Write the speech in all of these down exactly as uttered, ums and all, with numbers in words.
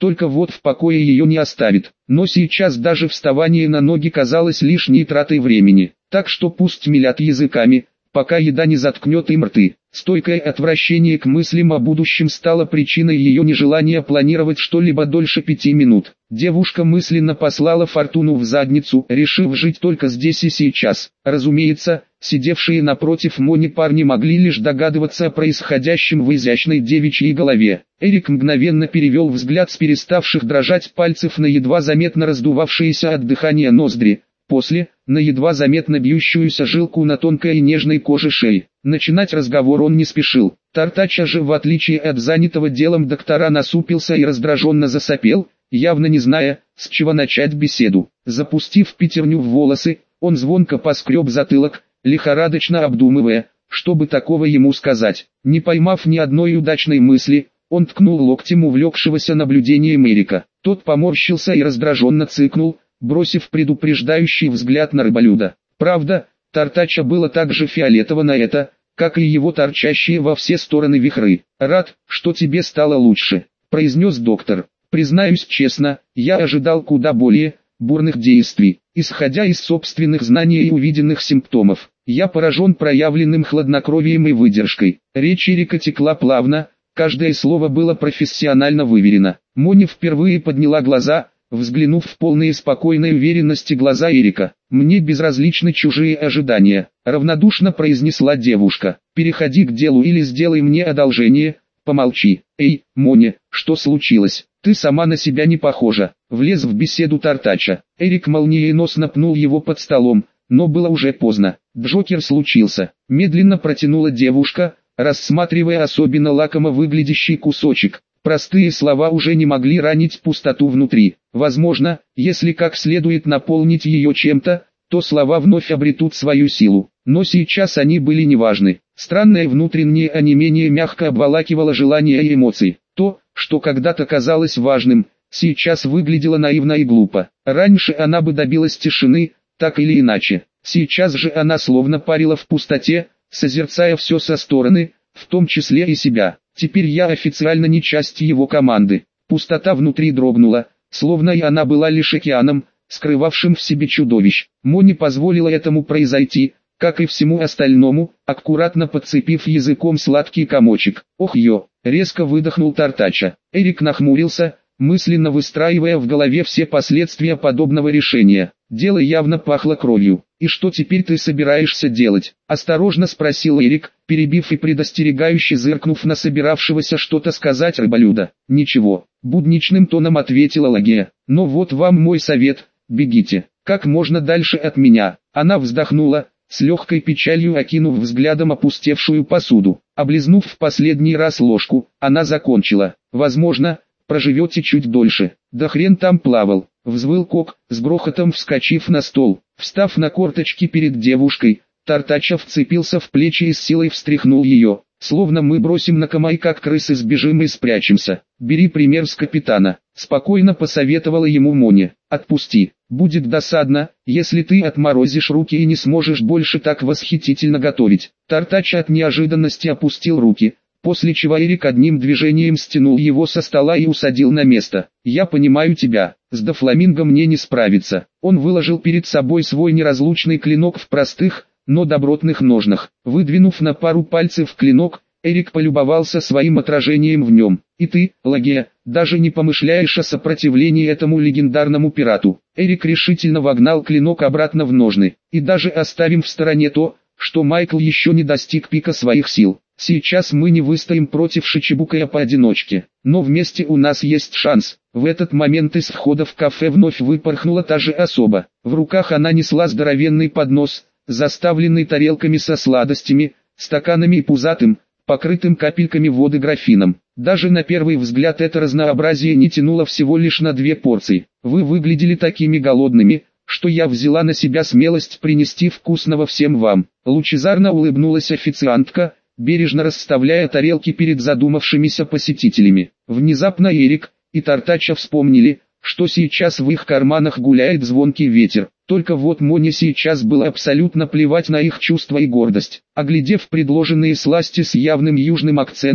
только вот в покое ее не оставит. Но сейчас даже вставание на ноги казалось лишней тратой времени, так что пусть мелят языками, пока еда не заткнет им рты. Стойкое отвращение к мыслям о будущем стало причиной ее нежелания планировать что-либо дольше пяти минут. Девушка мысленно послала фортуну в задницу, решив жить только здесь и сейчас. Разумеется, сидевшие напротив Мони парни могли лишь догадываться о происходящем в изящной девичьей голове. Эрик мгновенно перевел взгляд с переставших дрожать пальцев на едва заметно раздувавшиеся от дыхания ноздри. После, на едва заметно бьющуюся жилку на тонкой и нежной коже шеи. Начинать разговор он не спешил. Тартача же, в отличие от занятого делом доктора, насупился и раздраженно засопел, явно не зная, с чего начать беседу. Запустив пятерню в волосы, он звонко поскреб затылок, лихорадочно обдумывая, что бы такого ему сказать. Не поймав ни одной удачной мысли, он ткнул локтем увлекшегося наблюдением Эрика. Тот поморщился и раздраженно цыкнул, бросив предупреждающий взгляд на рыболюда. Правда, Тартача было так же фиолетово на это, как и его торчащие во все стороны вихры. «Рад, что тебе стало лучше», — произнес доктор. «Признаюсь честно, я ожидал куда более бурных действий. Исходя из собственных знаний и увиденных симптомов, я поражен проявленным хладнокровием и выдержкой». Речь Эрика текла плавно, каждое слово было профессионально выверено. Мони впервые подняла глаза, взглянув в полные спокойной уверенности глаза Эрика. «Мне безразличны чужие ожидания», — равнодушно произнесла девушка. «Переходи к делу или сделай мне одолжение, помолчи». «Эй, Мони, что случилось? Ты сама на себя не похожа», — влез в беседу Тартача. Эрик молниеносно пнул его под столом, но было уже поздно. «Джокер случился», — медленно протянула девушка, рассматривая особенно лакомо выглядящий кусочек. Простые слова уже не могли ранить пустоту внутри. Возможно, если как следует наполнить ее чем-то, то слова вновь обретут свою силу. Но сейчас они были неважны. Странное внутреннее онемение мягко обволакивало желания и эмоции. То, что когда-то казалось важным, сейчас выглядело наивно и глупо. Раньше она бы добилась тишины, так или иначе. Сейчас же она словно парила в пустоте, созерцая все со стороны, в том числе и себя. Теперь я официально не часть его команды. Пустота внутри дрогнула, словно и она была лишь океаном, скрывавшим в себе чудовищ. Мони позволила этому произойти, как и всему остальному, аккуратно подцепив языком сладкий комочек. «Ох ё!» — резко выдохнул Тартача. Эрик нахмурился, мысленно выстраивая в голове все последствия подобного решения. Дело явно пахло кровью. «И что теперь ты собираешься делать?» — осторожно спросил Эрик, перебив и предостерегающе зыркнув на собиравшегося что-то сказать рыболюда. «Ничего», — будничным тоном ответила Лагея. «Но вот вам мой совет, бегите, как можно дальше от меня». Она вздохнула, с легкой печалью окинув взглядом опустевшую посуду. Облизнув в последний раз ложку, она закончила. «Возможно, проживете чуть дольше». «Да хрен там плавал», — взвыл Кок, с грохотом вскочив на стол. Встав на корточки перед девушкой, Тартача вцепился в плечи и с силой встряхнул ее. «Словно мы бросим на Камай как крысы, сбежим и спрячемся. Бери пример с капитана», — спокойно посоветовала ему Мони. «Отпусти. Будет досадно, если ты отморозишь руки и не сможешь больше так восхитительно готовить». Тартача от неожиданности опустил руки, после чего Эрик одним движением стянул его со стола и усадил на место. «Я понимаю тебя, с Дофламинго мне не справиться». Он выложил перед собой свой неразлучный клинок в простых, но добротных ножнах. Выдвинув на пару пальцев клинок, Эрик полюбовался своим отражением в нем. «И ты, Лагея, даже не помышляешь о сопротивлении этому легендарному пирату». Эрик решительно вогнал клинок обратно в ножны. «И даже оставим в стороне то, что Майкл еще не достиг пика своих сил. Сейчас мы не выстоим против Шичибукая поодиночке, но вместе у нас есть шанс». В этот момент из входа в кафе вновь выпорхнула та же особа. В руках она несла здоровенный поднос, заставленный тарелками со сладостями, стаканами и пузатым, покрытым капельками воды графином. Даже на первый взгляд это разнообразие не тянуло всего лишь на две порции. «Вы выглядели такими голодными, что я взяла на себя смелость принести вкусного всем вам». Лучезарно улыбнулась официантка, бережно расставляя тарелки перед задумавшимися посетителями. Внезапно Эрик и Тартача вспомнили, что сейчас в их карманах гуляет звонкий ветер. Только вот Мони сейчас было абсолютно плевать на их чувства и гордость. Оглядев предложенные сласти с явным южным акцентом,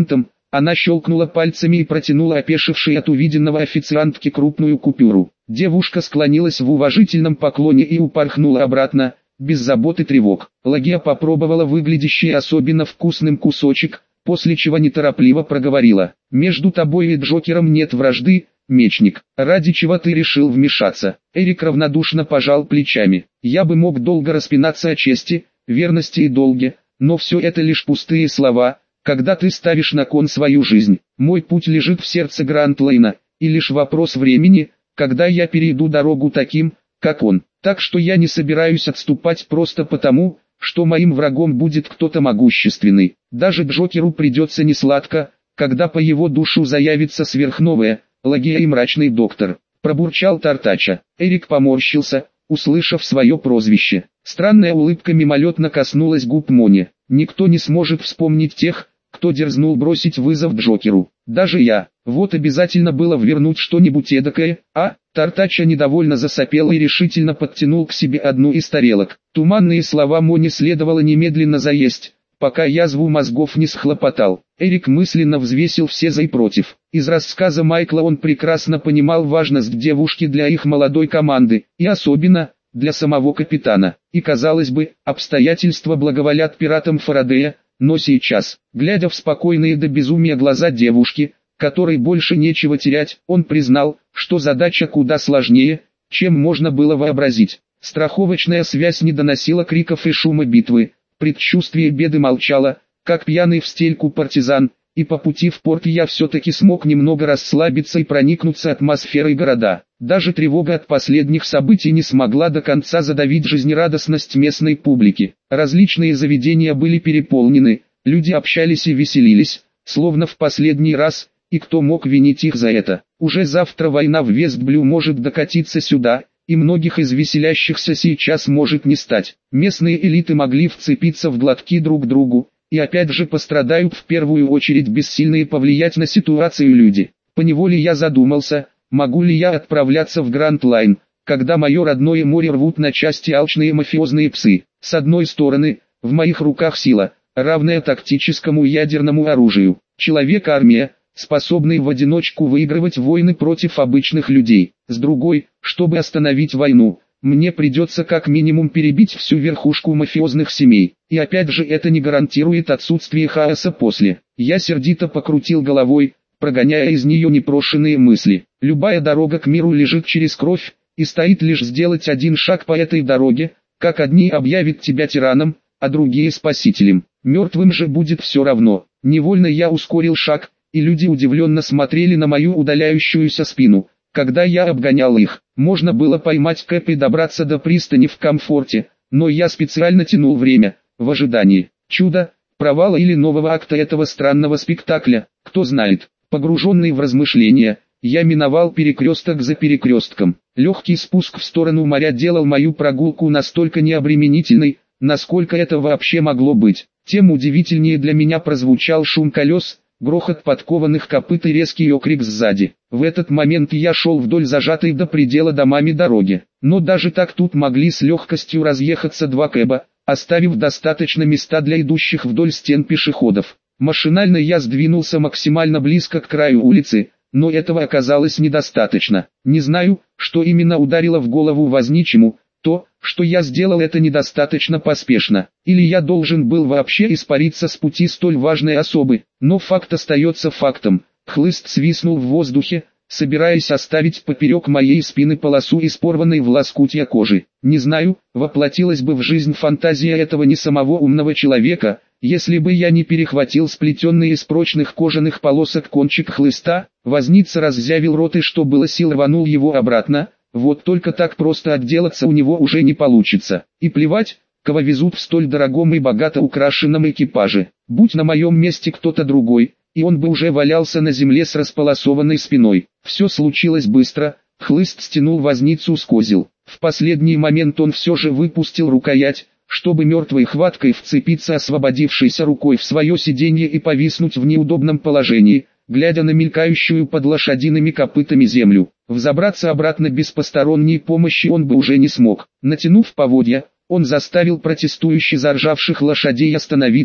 Она щелкнула пальцами и протянула опешившей от увиденного официантке крупную купюру. Девушка склонилась в уважительном поклоне и упорхнула обратно, без забот и тревог. Лагия попробовала выглядящий особенно вкусным кусочек, после чего неторопливо проговорила: «Между тобой и Джокером нет вражды, мечник. Ради чего ты решил вмешаться?» Эрик равнодушно пожал плечами. «Я бы мог долго распинаться о чести, верности и долге, но все это лишь пустые слова, когда ты ставишь на кон свою жизнь. Мой путь лежит в сердце Грант-Лейна, и лишь вопрос времени, когда я перейду дорогу таким, как он. Так что я не собираюсь отступать просто потому, что моим врагом будет кто-то могущественный. Даже Джокеру придется несладко, когда по его душу заявится сверхновая, Лагия и мрачный доктор», — пробурчал Тартача. Эрик поморщился, услышав свое прозвище. Странная улыбка мимолетно коснулась губ Мони. «Никто не сможет вспомнить тех, кто дерзнул бросить вызов Джокеру. Даже я. Вот обязательно было ввернуть что-нибудь эдакое, а?» Тартача недовольно засопел и решительно подтянул к себе одну из тарелок. Туманные слова Мони следовало немедленно заесть, пока язву мозгов не схлопотал. Эрик мысленно взвесил все за и против. Из рассказа Майкла он прекрасно понимал важность девушки для их молодой команды, и особенно для самого капитана. И казалось бы, обстоятельства благоволят пиратам Фарадея, но сейчас, глядя в спокойные до безумия глаза девушки, которой больше нечего терять, он признал, что задача куда сложнее, чем можно было вообразить. Страховочная связь не доносила криков и шума битвы, предчувствие беды молчало, как пьяный в стельку партизан, и по пути в порт я все-таки смог немного расслабиться и проникнуться атмосферой города. Даже тревога от последних событий не смогла до конца задавить жизнерадостность местной публики. Различные заведения были переполнены, люди общались и веселились, словно в последний раз, и кто мог винить их за это? Уже завтра война в Вестблю может докатиться сюда, и многих из веселящихся сейчас может не стать. Местные элиты могли вцепиться в глотки друг другу, и опять же пострадают в первую очередь бессильные повлиять на ситуацию люди. Поневоле я задумался, могу ли я отправляться в Гранд-Лайн, когда мое родное море рвут на части алчные мафиозные псы. С одной стороны, в моих руках сила, равная тактическому ядерному оружию. Человек-армия, способный в одиночку выигрывать войны против обычных людей. С другой, чтобы остановить войну, мне придется как минимум перебить всю верхушку мафиозных семей. И опять же это не гарантирует отсутствие хаоса после. Я сердито покрутил головой, прогоняя из нее непрошенные мысли. Любая дорога к миру лежит через кровь, и стоит лишь сделать один шаг по этой дороге, как одни объявят тебя тираном, а другие спасителем. Мертвым же будет все равно. Невольно я ускорил шаг, и люди удивленно смотрели на мою удаляющуюся спину, когда я обгонял их. Можно было поймать Кэп и добраться до пристани в комфорте, но я специально тянул время, в ожидании чуда, провала или нового акта этого странного спектакля, кто знает. Погруженный в размышления, я миновал перекресток за перекрестком. Легкий спуск в сторону моря делал мою прогулку настолько необременительной, насколько это вообще могло быть. Тем удивительнее для меня прозвучал шум колес, грохот подкованных копыт и резкий окрик сзади. В этот момент я шел вдоль зажатой до предела домами дороги. Но даже так тут могли с легкостью разъехаться два кэба, оставив достаточно места для идущих вдоль стен пешеходов. Машинально я сдвинулся максимально близко к краю улицы, но этого оказалось недостаточно. Не знаю, что именно ударило в голову возничему, то, что я сделал это недостаточно поспешно, или я должен был вообще испариться с пути столь важной особы, но факт остается фактом. Хлыст свистнул в воздухе, собираясь оставить поперек моей спины полосу из порванной в лоскутья кожи. Не знаю, воплотилась бы в жизнь фантазия этого не самого умного человека, если бы я не перехватил сплетенный из прочных кожаных полосок кончик хлыста. Возница раззявил рот и что было сил рванул его обратно. Вот только так просто отделаться у него уже не получится. И плевать, кого везут в столь дорогом и богато украшенном экипаже. Будь на моем месте кто-то другой, и он бы уже валялся на земле с располосованной спиной. Все случилось быстро, хлыст стянул возницу с козел. В последний момент он все же выпустил рукоять, чтобы мертвой хваткой вцепиться освободившейся рукой в свое сиденье и повиснуть в неудобном положении, глядя на мелькающую под лошадиными копытами землю. Взобраться обратно без посторонней помощи он бы уже не смог. Натянув поводья, он заставил протестующе заржавших лошадей остановиться,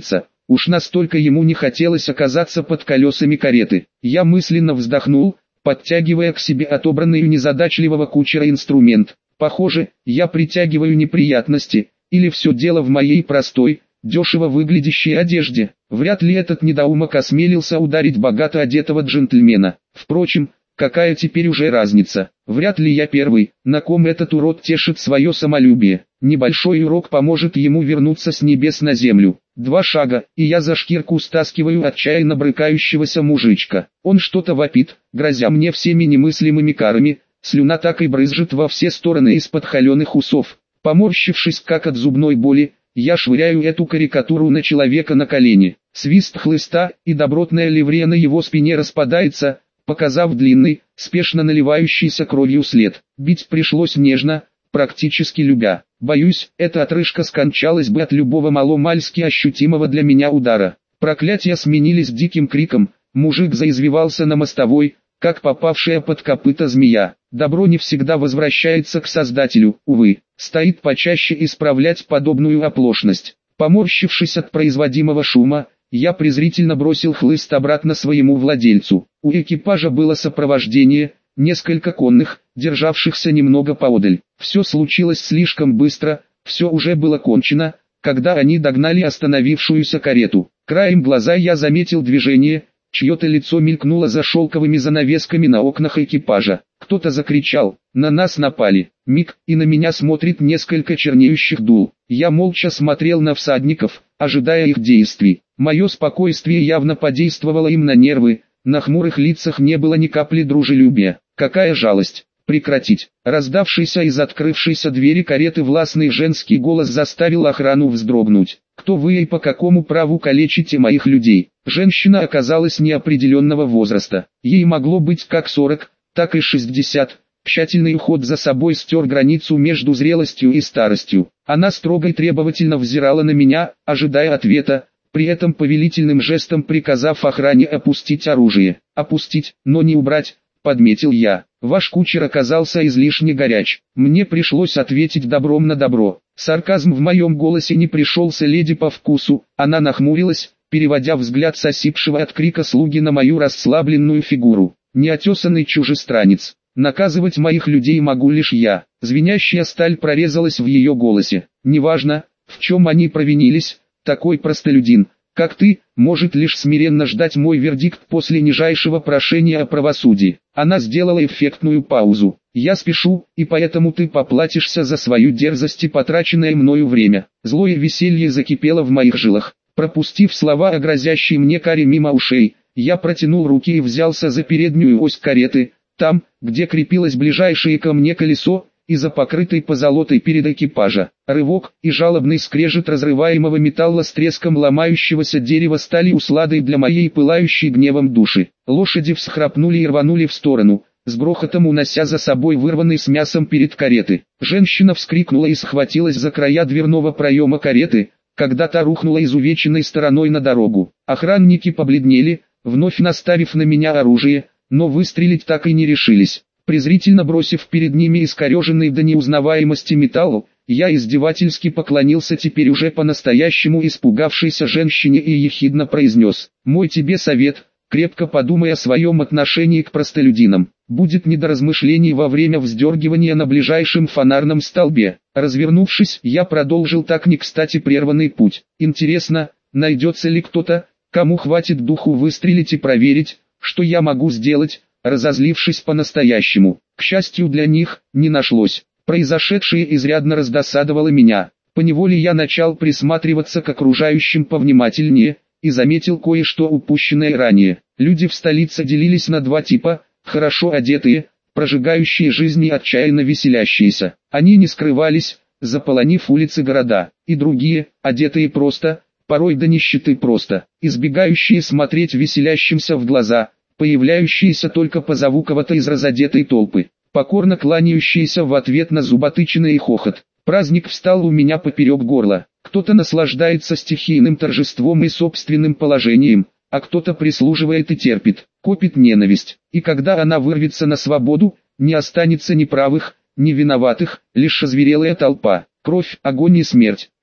Уж настолько ему не хотелось оказаться под колесами кареты. Я мысленно вздохнул, подтягивая к себе отобранный у незадачливого кучера инструмент. Похоже, я притягиваю неприятности, или все дело в моей простой, дешево выглядящей одежде. Вряд ли этот недоумок осмелился ударить богато одетого джентльмена. Впрочем, какая теперь уже разница? Вряд ли я первый, на ком этот урод тешит свое самолюбие. Небольшой урок поможет ему вернуться с небес на землю. Два шага, и я за шкирку стаскиваю отчаянно брыкающегося мужичка. Он что-то вопит, грозя мне всеми немыслимыми карами, слюна так и брызжет во все стороны из-под холеных усов. Поморщившись как от зубной боли, я швыряю эту карикатуру на человека на колени. Свист хлыста, и добротная ливрея на его спине распадается, показав длинный, спешно наливающийся кровью след. Бить пришлось нежно, практически любя. Боюсь, эта отрыжка скончалась бы от любого маломальски ощутимого для меня удара. Проклятия сменились диким криком, мужик заизвивался на мостовой, как попавшая под копыта змея. Добро не всегда возвращается к Создателю, увы, стоит почаще исправлять подобную оплошность. Поморщившись от производимого шума, я презрительно бросил хлыст обратно своему владельцу. У экипажа было сопровождение, несколько конных, державшихся немного поодаль. Все случилось слишком быстро, все уже было кончено, когда они догнали остановившуюся карету. Краем глаза я заметил движение, чье-то лицо мелькнуло за шелковыми занавесками на окнах экипажа. Кто-то закричал: «На нас напали!» Миг, и на меня смотрит несколько чернеющих дул. Я молча смотрел на всадников, ожидая их действий. Мое спокойствие явно подействовало им на нервы, на хмурых лицах не было ни капли дружелюбия. Какая жалость! Прекратить! Раздавшийся из открывшейся двери кареты властный женский голос заставил охрану вздрогнуть. «Кто вы и по какому праву калечите моих людей?» Женщина оказалась неопределенного возраста. Ей могло быть как сорок, так и шестьдесят. Тщательный уход за собой стер границу между зрелостью и старостью. Она строго и требовательно взирала на меня, ожидая ответа, при этом повелительным жестом приказав охране опустить оружие. «Опустить, но не убрать», — подметил я. «Ваш кучер оказался излишне горяч». Мне пришлось ответить добром на добро. Сарказм в моем голосе не пришелся леди по вкусу, она нахмурилась, переводя взгляд с осипшего от крика слуги на мою расслабленную фигуру. «Неотесанный чужестранец. Наказывать моих людей могу лишь я». Звенящая сталь прорезалась в ее голосе. «Неважно, в чем они провинились, такой простолюдин, как ты, может лишь смиренно ждать мой вердикт после нижайшего прошения о правосудии». Она сделала эффектную паузу. «Я спешу, и поэтому ты поплатишься за свою дерзость и потраченное мною время». Злое веселье закипело в моих жилах. Пропустив слова о грозящей мне каре мимо ушей, я протянул руки и взялся за переднюю ось кареты, там, где крепилось ближайшее ко мне колесо, и за покрытой позолотой перед экипажа. Рывок, и жалобный скрежет разрываемого металла с треском ломающегося дерева стали усладой для моей пылающей гневом души. Лошади всхрапнули и рванули в сторону, с грохотом унося за собой вырванный с мясом перед кареты. Женщина вскрикнула и схватилась за края дверного проема кареты, когда та рухнула изувеченной стороной на дорогу. Охранники побледнели, вновь наставив на меня оружие, но выстрелить так и не решились. Презрительно бросив перед ними искореженный до неузнаваемости металл, я издевательски поклонился теперь уже по-настоящему испугавшейся женщине и ехидно произнес: «Мой тебе совет, крепко подумай о своем отношении к простолюдинам. Будет не до размышлений во время вздергивания на ближайшем фонарном столбе». Развернувшись, я продолжил так не кстати прерванный путь. Интересно, найдется ли кто-то, кому хватит духу выстрелить и проверить, что я могу сделать, разозлившись по-настоящему. К счастью для них, не нашлось. Произошедшее изрядно раздосадовало меня. Поневоле я начал присматриваться к окружающим повнимательнее, и заметил кое-что упущенное ранее. Люди в столице делились на два типа: хорошо одетые, прожигающие жизнь и отчаянно веселящиеся. Они не скрывались, заполонив улицы города, и другие, одетые просто, порой до нищеты просто, избегающие смотреть веселящимся в глаза, появляющиеся только по зову кого-то из разодетой толпы, покорно кланяющиеся в ответ на зуботычный хохот. Праздник встал у меня поперек горла. Кто-то наслаждается стихийным торжеством и собственным положением, а кто-то прислуживает и терпит, копит ненависть. И когда она вырвется на свободу, не останется ни правых, ни виноватых, лишь озверелая толпа. Кровь, огонь и смерть. Эй,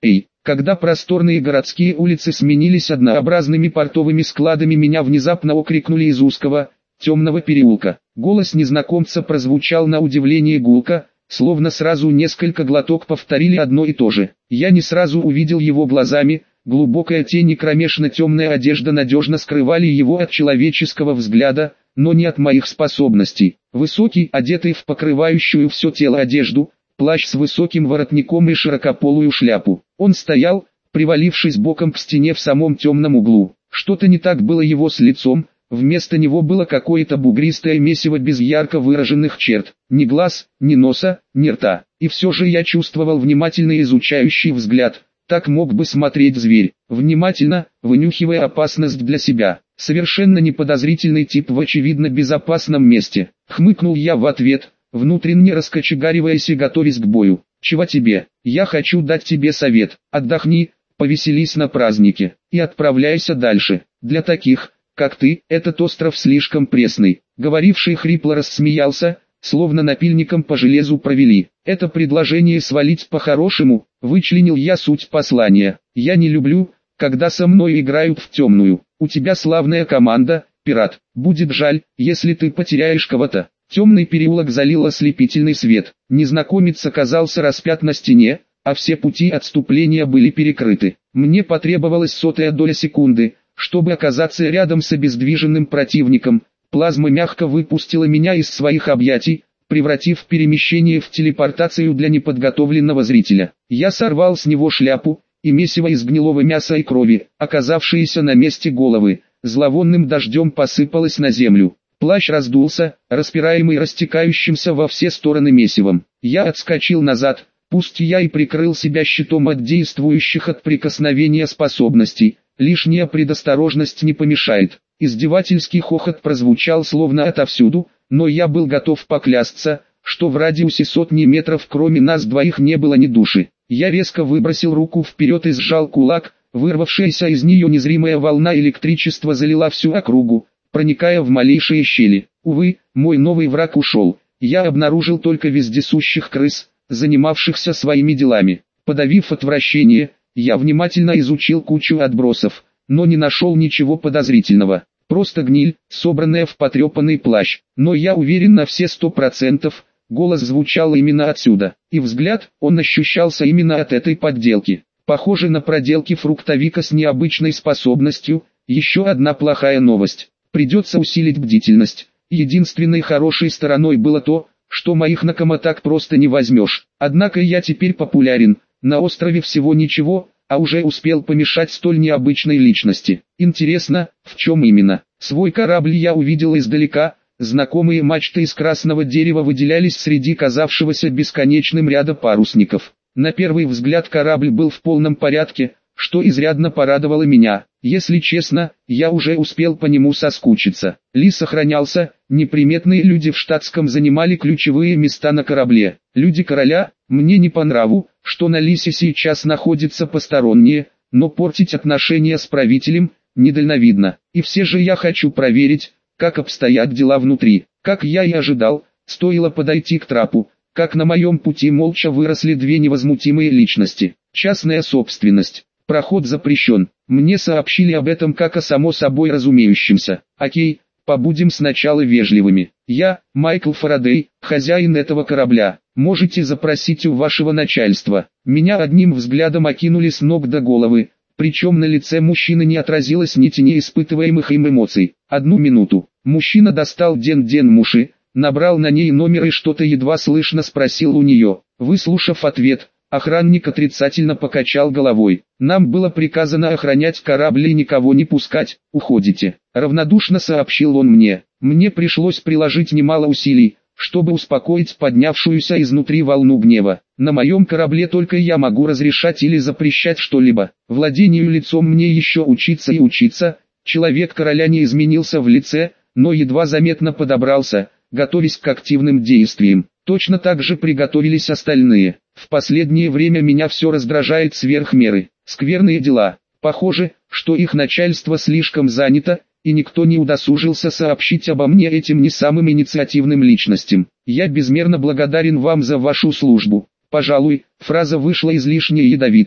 Когда просторные городские улицы сменились однообразными портовыми складами, меня внезапно окрикнули из узкого, темного переулка. Голос незнакомца прозвучал на удивление гулко, словно сразу несколько глоток повторили одно и то же. Я не сразу увидел его глазами, глубокая тень и кромешно темная одежда надежно скрывали его от человеческого взгляда, но не от моих способностей. Высокий, одетый в покрывающую все тело одежду, плащ с высоким воротником и широкополую шляпу. Он стоял, привалившись боком к стене в самом темном углу. Что-то не так было его с лицом, вместо него было какое-то бугристое месиво без ярко выраженных черт, ни глаз, ни носа, ни рта. И все же я чувствовал внимательно изучающий взгляд, так мог бы смотреть зверь, внимательно, вынюхивая опасность для себя. Совершенно неподозрительный тип в очевидно безопасном месте. Хмыкнул я в ответ, внутренне раскочегариваясь и готовясь к бою. «Чего тебе? Я хочу дать тебе совет. Отдохни, повеселись на празднике и отправляйся дальше. Для таких, как ты, этот остров слишком пресный». Говоривший хрипло рассмеялся, словно напильником по железу провели. «Это предложение свалить по-хорошему», вычленил я суть послания. «Я не люблю, когда со мной играют в темную. У тебя славная команда, пират. Будет жаль, если ты потеряешь кого-то». Темный переулок залил ослепительный свет. Незнакомец оказался распят на стене, а все пути отступления были перекрыты. Мне потребовалась сотая доля секунды, чтобы оказаться рядом с обездвиженным противником. Плазма мягко выпустила меня из своих объятий, превратив перемещение в телепортацию для неподготовленного зрителя. Я сорвал с него шляпу, и месиво из гнилого мяса и крови, оказавшееся на месте головы, зловонным дождем посыпалось на землю. Плащ раздулся, распираемый растекающимся во все стороны месивом. Я отскочил назад, пусть я и прикрыл себя щитом от действующих от прикосновения способностей, лишняя предосторожность не помешает. Издевательский хохот прозвучал словно отовсюду, но я был готов поклясться, что в радиусе сотни метров кроме нас двоих не было ни души. Я резко выбросил руку вперед и сжал кулак, вырвавшаяся из нее незримая волна электричества залила всю округу, проникая в малейшие щели. Увы, мой новый враг ушел. Я обнаружил только вездесущих крыс, занимавшихся своими делами. Подавив отвращение, я внимательно изучил кучу отбросов, но не нашел ничего подозрительного. Просто гниль, собранная в потрепанный плащ. Но я уверен на все сто процентов, голос звучал именно отсюда. И взгляд, он ощущался именно от этой подделки. Похоже на проделки фруктовика с необычной способностью. Еще одна плохая новость. Придется усилить бдительность. Единственной хорошей стороной было то, что моих накома так просто не возьмешь. Однако я теперь популярен, на острове всего ничего, а уже успел помешать столь необычной личности. Интересно, в чем именно? Свой корабль я увидел издалека, знакомые мачты из красного дерева выделялись среди казавшегося бесконечным ряда парусников. На первый взгляд корабль был в полном порядке, что изрядно порадовало меня. Если честно, я уже успел по нему соскучиться. Ли сохранялся, неприметные люди в штатском занимали ключевые места на корабле. Люди короля, мне не по нраву, что на Лисе сейчас находятся посторонние, но портить отношения с правителем недальновидно. И все же я хочу проверить, как обстоят дела внутри. Как я и ожидал, стоило подойти к трапу, как на моем пути молча выросли две невозмутимые личности. Частная собственность. Проход запрещен. Мне сообщили об этом как о само собой разумеющемся. Окей, побудем сначала вежливыми. Я, Майкл Фарадей, хозяин этого корабля. Можете запросить у вашего начальства. Меня одним взглядом окинули с ног до головы, причем на лице мужчины не отразилось ни тени испытываемых им эмоций. Одну минуту. Мужчина достал Ден-Ден Муши, набрал на ней номер и что-то едва слышно спросил у нее. Выслушав ответ, охранник отрицательно покачал головой. «Нам было приказано охранять корабль и никого не пускать, уходите», — равнодушно сообщил он мне. Мне пришлось приложить немало усилий, чтобы успокоить поднявшуюся изнутри волну гнева. На моем корабле только я могу разрешать или запрещать что-либо. Владению лицом мне еще учиться и учиться. Человек короля не изменился в лице, но едва заметно подобрался, готовясь к активным действиям. Точно так же приготовились остальные. В последнее время меня все раздражает сверх меры. Скверные дела. Похоже, что их начальство слишком занято, и никто не удосужился сообщить обо мне этим не самым инициативным личностям. Я безмерно благодарен вам за вашу службу. Пожалуй, фраза вышла излишне ядовитой,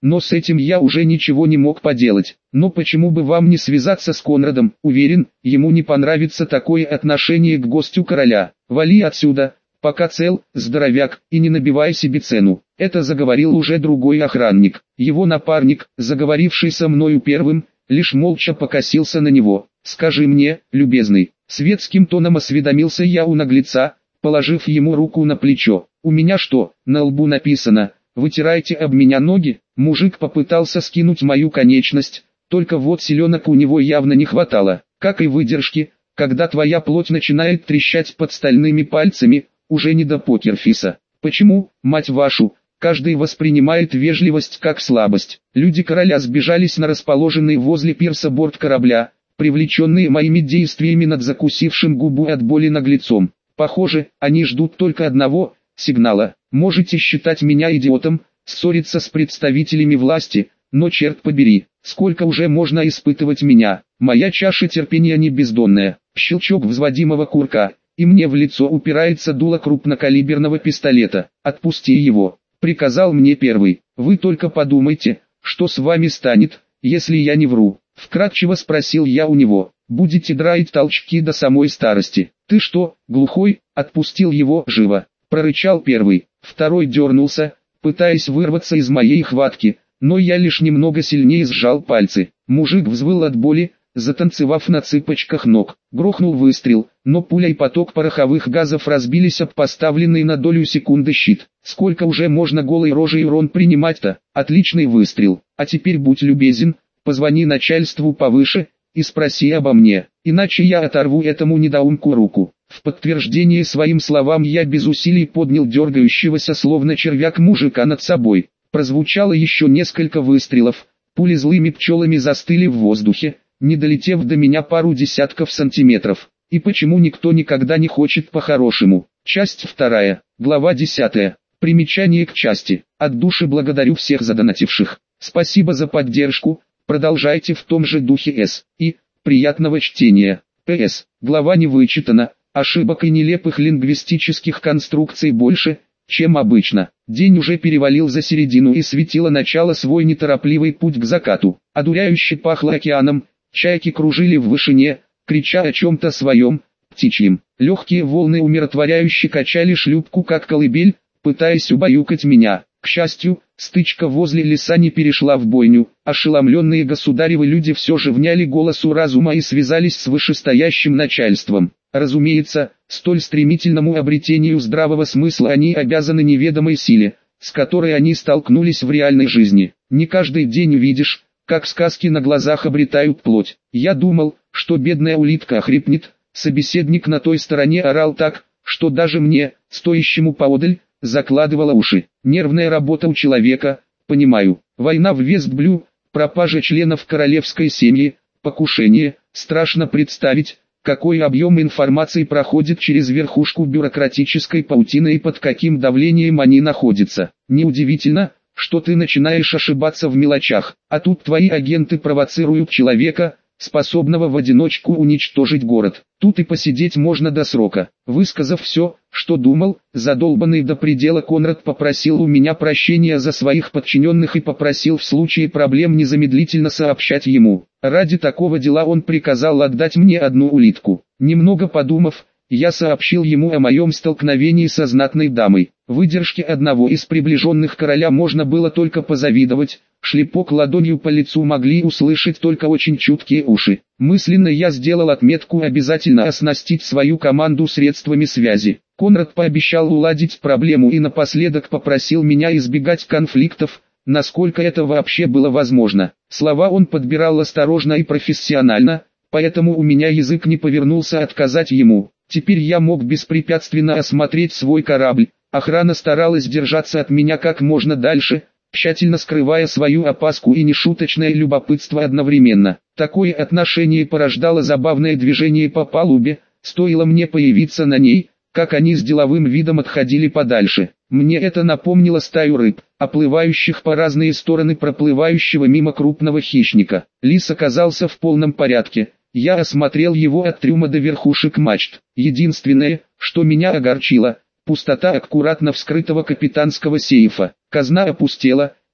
но с этим я уже ничего не мог поделать. Но почему бы вам не связаться с Конрадом? Уверен, ему не понравится такое отношение к гостю короля. Вали отсюда, пока цел, здоровяк, и не набивай себе цену. Это заговорил уже другой охранник. Его напарник, заговоривший со мною первым, лишь молча покосился на него. «Скажи мне, любезный», — светским тоном осведомился я у наглеца, положив ему руку на плечо. «У меня что, на лбу написано, вытирайте об меня ноги?» Мужик попытался скинуть мою конечность, только вот силенок у него явно не хватало, как и выдержки, когда твоя плоть начинает трещать под стальными пальцами, уже не до покерфиса. Почему, мать вашу, каждый воспринимает вежливость как слабость? Люди короля сбежались на расположенный возле пирса борт корабля, привлеченные моими действиями над закусившим губу от боли наглецом. Похоже, они ждут только одного сигнала. Можете считать меня идиотом, ссориться с представителями власти, но черт побери, сколько уже можно испытывать меня? Моя чаша терпения не бездонная. Щелчок взводимого курка, и мне в лицо упирается дуло крупнокалиберного пистолета. «Отпусти его», — приказал мне первый. «Вы только подумайте, что с вами станет, если я не вру», — вкратчиво спросил я у него. «Будете драить толчки до самой старости». «Ты что, глухой?» «Отпустил его, живо», — прорычал первый. Второй дернулся, пытаясь вырваться из моей хватки, но я лишь немного сильнее сжал пальцы. Мужик взвыл от боли, затанцевав на цыпочках ног. Грохнул выстрел, но пуля и поток пороховых газов разбились об поставленный на долю секунды щит. Сколько уже можно голой рожей урон принимать-то? Отличный выстрел. А теперь будь любезен, позвони начальству повыше и спроси обо мне, иначе я оторву этому недоумку руку. В подтверждение своим словам я без усилий поднял дергающегося словно червяк мужика над собой. Прозвучало еще несколько выстрелов, пули злыми пчелами застыли в воздухе, не долетев до меня пару десятков сантиметров. И почему никто никогда не хочет по-хорошему? Часть вторая, глава десятая. Примечание к части. От души благодарю всех задонативших. Спасибо за поддержку, продолжайте в том же духе С. И, приятного чтения. П С. Глава не вычитана, ошибок и нелепых лингвистических конструкций больше, чем обычно. День уже перевалил за середину и светило начало свой неторопливый путь к закату. Одуряюще пахло океаном, чайки кружили в вышине, крича о чем-то своем, птичьем. Легкие волны умиротворяюще качали шлюпку как колыбель, пытаясь убаюкать меня. К счастью, стычка возле леса не перешла в бойню. Ошеломленные государевы люди все же вняли голосу разума и связались с вышестоящим начальством. Разумеется, столь стремительному обретению здравого смысла они обязаны неведомой силе, с которой они столкнулись в реальной жизни. Не каждый день увидишь, как сказки на глазах обретают плоть. Я думал, что бедная улитка охрипнет. Собеседник на той стороне орал так, что даже мне, стоящему поодаль, закладывала уши. Нервная работа у человека, понимаю. Война в Вестблю, пропажа членов королевской семьи, покушение. Страшно представить, какой объем информации проходит через верхушку бюрократической паутины и под каким давлением они находятся. Неудивительно, что ты начинаешь ошибаться в мелочах, а тут твои агенты провоцируют человека, способного в одиночку уничтожить город. Тут и посидеть можно до срока. Высказав все, что думал, задолбанный до предела Конрад попросил у меня прощения за своих подчиненных и попросил в случае проблем незамедлительно сообщать ему. Ради такого дела он приказал отдать мне одну улитку. Немного подумав, я сообщил ему о моем столкновении со знатной дамой. Выдержке одного из приближенных короля можно было только позавидовать, шлепок ладонью по лицу могли услышать только очень чуткие уши. Мысленно я сделал отметку обязательно оснастить свою команду средствами связи. Конрад пообещал уладить проблему и напоследок попросил меня избегать конфликтов, насколько это вообще было возможно. Слова он подбирал осторожно и профессионально, поэтому у меня язык не повернулся отказать ему. Теперь я мог беспрепятственно осмотреть свой корабль. Охрана старалась держаться от меня как можно дальше, тщательно скрывая свою опаску и нешуточное любопытство одновременно. Такое отношение порождало забавное движение по палубе, стоило мне появиться на ней, как они с деловым видом отходили подальше. Мне это напомнило стаю рыб, оплывающих по разные стороны проплывающего мимо крупного хищника. Лис оказался в полном порядке. Я осмотрел его от трюма до верхушек мачт. Единственное, что меня огорчило, пустота аккуратно вскрытого капитанского сейфа. Казна опустела,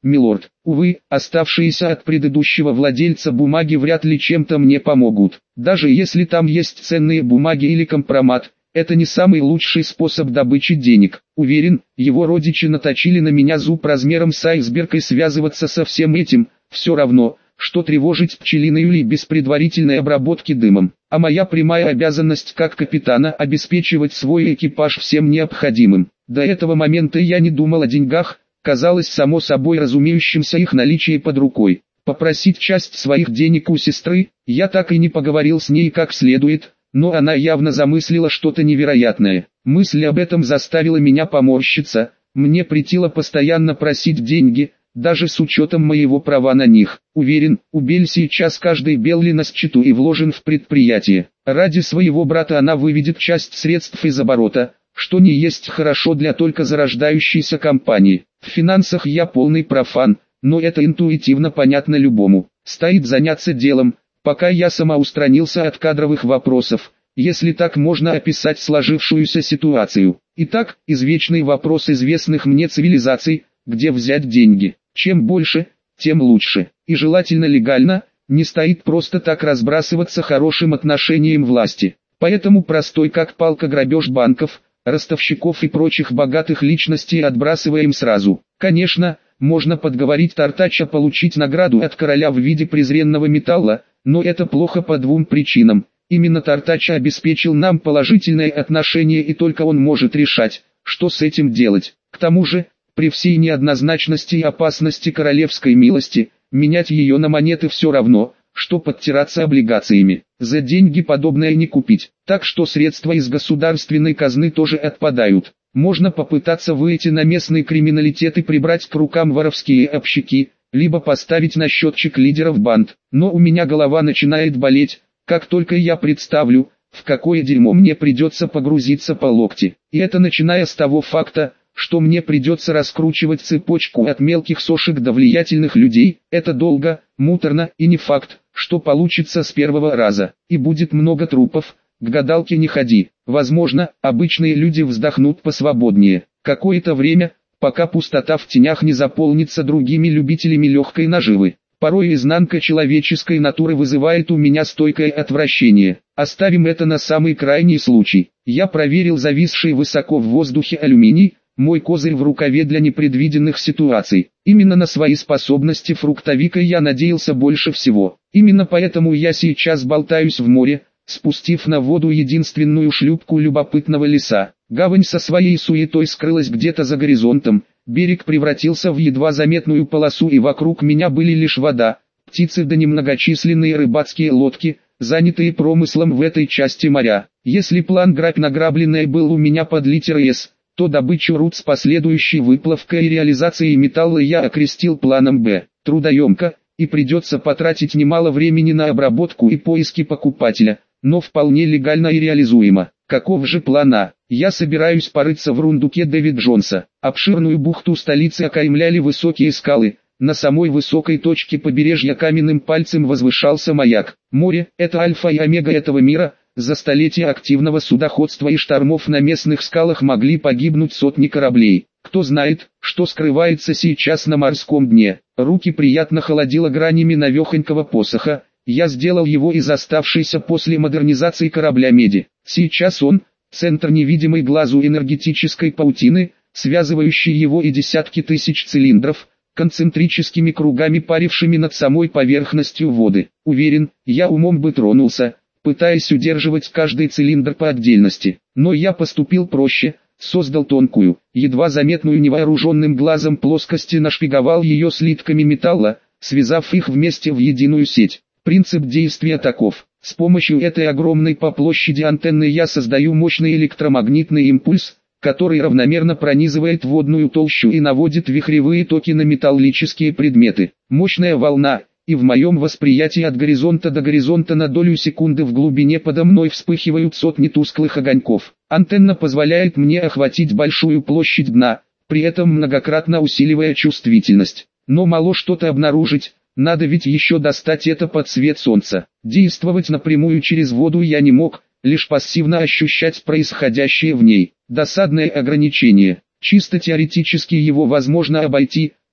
милорд. Увы, оставшиеся от предыдущего владельца бумаги вряд ли чем-то мне помогут. Даже если там есть ценные бумаги или компромат, это не самый лучший способ добычи денег. Уверен, его родичи наточили на меня зуб размером с айсберг, и связываться со всем этим все равно, что тревожить пчелиный улей без предварительной обработки дымом. А моя прямая обязанность как капитана — обеспечивать свой экипаж всем необходимым. До этого момента я не думал о деньгах, казалось само собой разумеющимся их наличие под рукой. Попросить часть своих денег у сестры, я так и не поговорил с ней как следует, но она явно замыслила что-то невероятное. Мысль об этом заставила меня поморщиться, мне претило постоянно просить деньги, даже с учетом моего права на них. Уверен, у Бель сейчас каждый белли на счету и вложен в предприятие. Ради своего брата она выведет часть средств из оборота, что не есть хорошо для только зарождающейся компании. В финансах я полный профан, но это интуитивно понятно любому. Стоит заняться делом, пока я самоустранился от кадровых вопросов, если так можно описать сложившуюся ситуацию. Итак, извечный вопрос известных мне цивилизаций: где взять деньги? Чем больше, тем лучше. И желательно легально, не стоит просто так разбрасываться хорошим отношением власти. Поэтому простой как палка грабеж банков, ростовщиков и прочих богатых личностей отбрасываем сразу. Конечно, можно подговорить Тартача получить награду от короля в виде презренного металла, но это плохо по двум причинам. Именно Тартач обеспечил нам положительное отношение, и только он может решать, что с этим делать. К тому же, при всей неоднозначности и опасности королевской милости, менять ее на монеты все равно, что подтираться облигациями. За деньги подобное не купить, так что средства из государственной казны тоже отпадают. Можно попытаться выйти на местный криминалитет и прибрать к рукам воровские общаки, либо поставить на счетчик лидеров банд. Но у меня голова начинает болеть, как только я представлю, в какое дерьмо мне придется погрузиться по локти. И это начиная с того факта, что мне придется раскручивать цепочку от мелких сошек до влиятельных людей. Это долго, муторно и не факт, что получится с первого раза. И будет много трупов, к гадалке не ходи. Возможно, обычные люди вздохнут посвободнее. Какое-то время, пока пустота в тенях не заполнится другими любителями легкой наживы. Порой изнанка человеческой натуры вызывает у меня стойкое отвращение. Оставим это на самый крайний случай. Я проверил зависший высоко в воздухе алюминий, мой козырь в рукаве для непредвиденных ситуаций. Именно на свои способности фруктовика я надеялся больше всего. Именно поэтому я сейчас болтаюсь в море, спустив на воду единственную шлюпку любопытного леса. Гавань со своей суетой скрылась где-то за горизонтом, берег превратился в едва заметную полосу, и вокруг меня были лишь вода, птицы да немногочисленные рыбацкие лодки, занятые промыслом в этой части моря. Если план грабь награбленное был у меня под литерой «С», то добычу руд с последующей выплавкой и реализацией металла я окрестил планом «Б». Трудоемко, и придется потратить немало времени на обработку и поиски покупателя, но вполне легально и реализуемо. Каков же план А? Я собираюсь порыться в рундуке Дэвид Джонса. Обширную бухту столицы окаймляли высокие скалы. На самой высокой точке побережья каменным пальцем возвышался маяк. Море – это альфа и омега этого мира. За столетия активного судоходства и штормов на местных скалах могли погибнуть сотни кораблей. Кто знает, что скрывается сейчас на морском дне. Руки приятно холодило гранями навехонького посоха. Я сделал его из оставшейся после модернизации корабля меди. Сейчас он – центр невидимой глазу энергетической паутины, связывающий его и десятки тысяч цилиндров, концентрическими кругами парившими над самой поверхностью воды. Уверен, я умом бы тронулся, пытаясь удерживать каждый цилиндр по отдельности. Но я поступил проще, создал тонкую, едва заметную невооруженным глазом плоскость и нашпиговал ее слитками металла, связав их вместе в единую сеть. Принцип действия таков. С помощью этой огромной по площади антенны я создаю мощный электромагнитный импульс, который равномерно пронизывает водную толщу и наводит вихревые токи на металлические предметы. Мощная волна, и в моем восприятии от горизонта до горизонта на долю секунды в глубине подо мной вспыхивают сотни тусклых огоньков. Антенна позволяет мне охватить большую площадь дна, при этом многократно усиливая чувствительность. Но мало что-то обнаружить. Надо ведь еще достать это под свет солнца. Действовать напрямую через воду я не мог, лишь пассивно ощущать происходящее в ней. Досадное ограничение. Чисто теоретически его возможно обойти,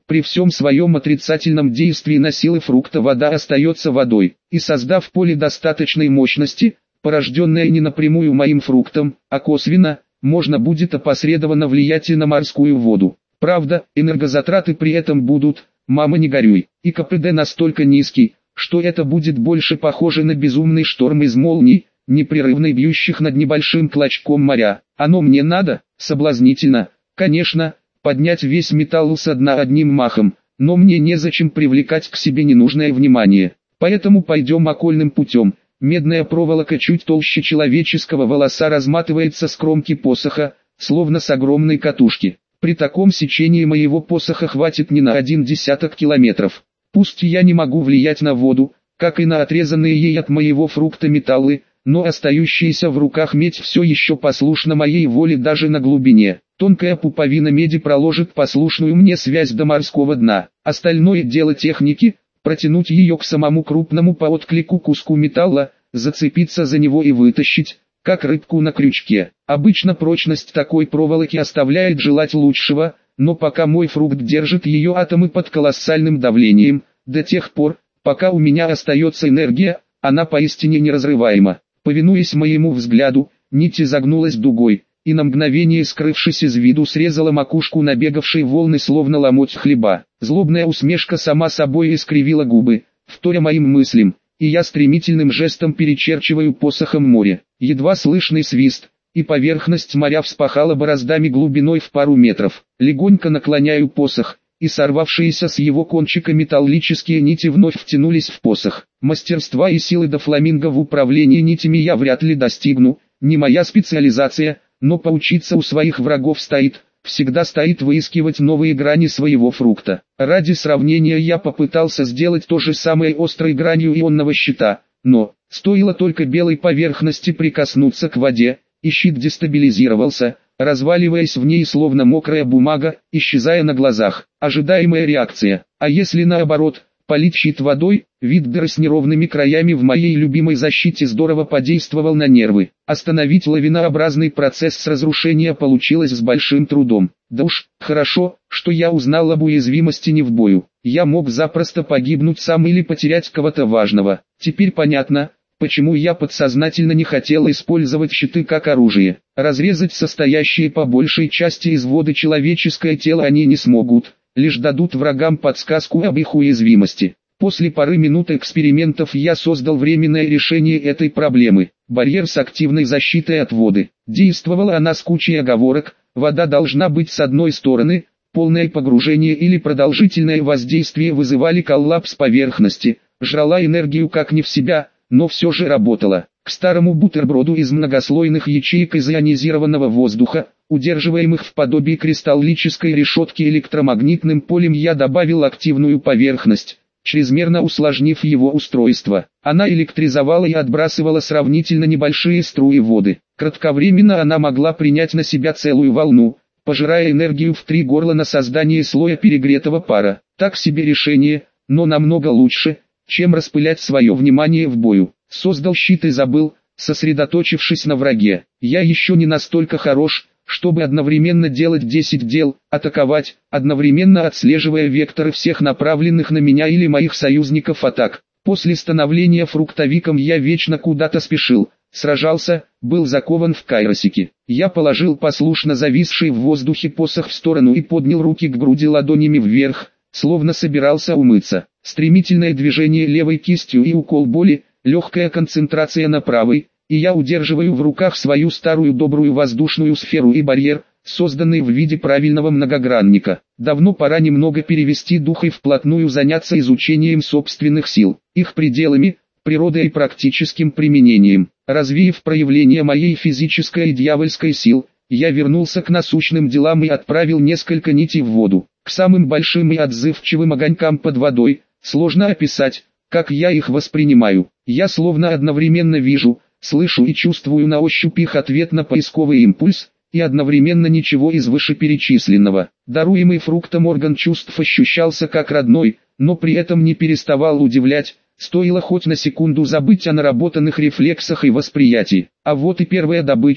При всем своем отрицательном действии на силы фрукта вода остается водой, и создав поле достаточной мощности, порожденное не напрямую моим фруктом, а косвенно, можно будет опосредованно влиять и на морскую воду. Правда, энергозатраты при этом будут, мама не горюй, и КПД настолько низкий, что это будет больше похоже на безумный шторм из молний, непрерывно бьющих над небольшим клочком моря. Оно мне надо? Соблазнительно, конечно, поднять весь металл со дна одним махом, но мне незачем привлекать к себе ненужное внимание. Поэтому пойдем окольным путем. Медная проволока чуть толще человеческого волоса разматывается с кромки посоха, словно с огромной катушки. При таком сечении моего посоха хватит не на один десяток километров. Пусть я не могу влиять на воду, как и на отрезанные ей от моего фрукта металлы, но остающаяся в руках медь все еще послушна моей воле даже на глубине. Тонкая пуповина меди проложит послушную мне связь до морского дна. Остальное дело техники, протянуть ее к самому крупному по отклику куску металла, зацепиться за него и вытащить, как рыбку на крючке. Обычно прочность такой проволоки оставляет желать лучшего, но пока мой фрукт держит ее атомы под колоссальным давлением, до тех пор, пока у меня остается энергия, она поистине неразрываема. Повинуясь моему взгляду, нить изогнулась дугой, и на мгновение скрывшись из виду срезала макушку набегавшей волны словно ломоть хлеба. Злобная усмешка сама собой искривила губы, вторя моим мыслям, и я стремительным жестом перечерчиваю посохом море. Едва слышный свист, и поверхность моря вспахала бороздами глубиной в пару метров. Легонько наклоняю посох, и сорвавшиеся с его кончика металлические нити вновь втянулись в посох. Мастерства и силы до фламинго в управлении нитями я вряд ли достигну, не моя специализация, но поучиться у своих врагов стоит, всегда стоит выискивать новые грани своего фрукта. Ради сравнения я попытался сделать то же самое острой гранью ионного щита, но, стоило только белой поверхности прикоснуться к воде, и щит дестабилизировался, разваливаясь в ней словно мокрая бумага, исчезая на глазах. Ожидаемая реакция. А если наоборот, полить щит водой, вид дыры с неровными краями в моей любимой защите здорово подействовал на нервы. Остановить лавинообразный процесс разрушения получилось с большим трудом. Да уж, хорошо, что я узнал об уязвимости не в бою. Я мог запросто погибнуть сам или потерять кого-то важного. Теперь понятно, почему я подсознательно не хотел использовать щиты как оружие. Разрезать состоящие по большей части из воды человеческое тело они не смогут, лишь дадут врагам подсказку об их уязвимости. После пары минут экспериментов я создал временное решение этой проблемы. Барьер с активной защитой от воды. Действовала она с кучей оговорок. Вода должна быть с одной стороны, полное погружение или продолжительное воздействие вызывали коллапс поверхности, жрала энергию как не в себя, но все же работала. К старому бутерброду из многослойных ячеек изионизированного воздуха, удерживаемых в подобии кристаллической решетки электромагнитным полем, я добавил активную поверхность, чрезмерно усложнив его устройство. Она электризовала и отбрасывала сравнительно небольшие струи воды. Кратковременно она могла принять на себя целую волну, пожирая энергию в три горла на создание слоя перегретого пара. Так себе решение, но намного лучше, чем распылять свое внимание в бою. Создал щит и забыл, сосредоточившись на враге. Я еще не настолько хорош, чтобы одновременно делать десять дел, атаковать, одновременно отслеживая векторы всех направленных на меня или моих союзников атак. После становления фруктовиком я вечно куда-то спешил, сражался, был закован в кайросике. Я положил послушно зависший в воздухе посох в сторону и поднял руки к груди ладонями вверх, словно собирался умыться. Стремительное движение левой кистью и укол боли, легкая концентрация на правой, и я удерживаю в руках свою старую добрую воздушную сферу и барьер, созданный в виде правильного многогранника. Давно пора немного перевести дух и вплотную заняться изучением собственных сил, их пределами, природой и практическим применением. Развеяв проявление моей физической и дьявольской сил, я вернулся к насущным делам и отправил несколько нитей в воду. К самым большим и отзывчивым огонькам под водой, сложно описать, как я их воспринимаю. Я словно одновременно вижу, слышу и чувствую на ощупь их ответ на поисковый импульс, и одновременно ничего из вышеперечисленного. Даруемый фруктом орган чувств ощущался как родной, но при этом не переставал удивлять, стоило хоть на секунду забыть о наработанных рефлексах и восприятии. А вот и первая добыча,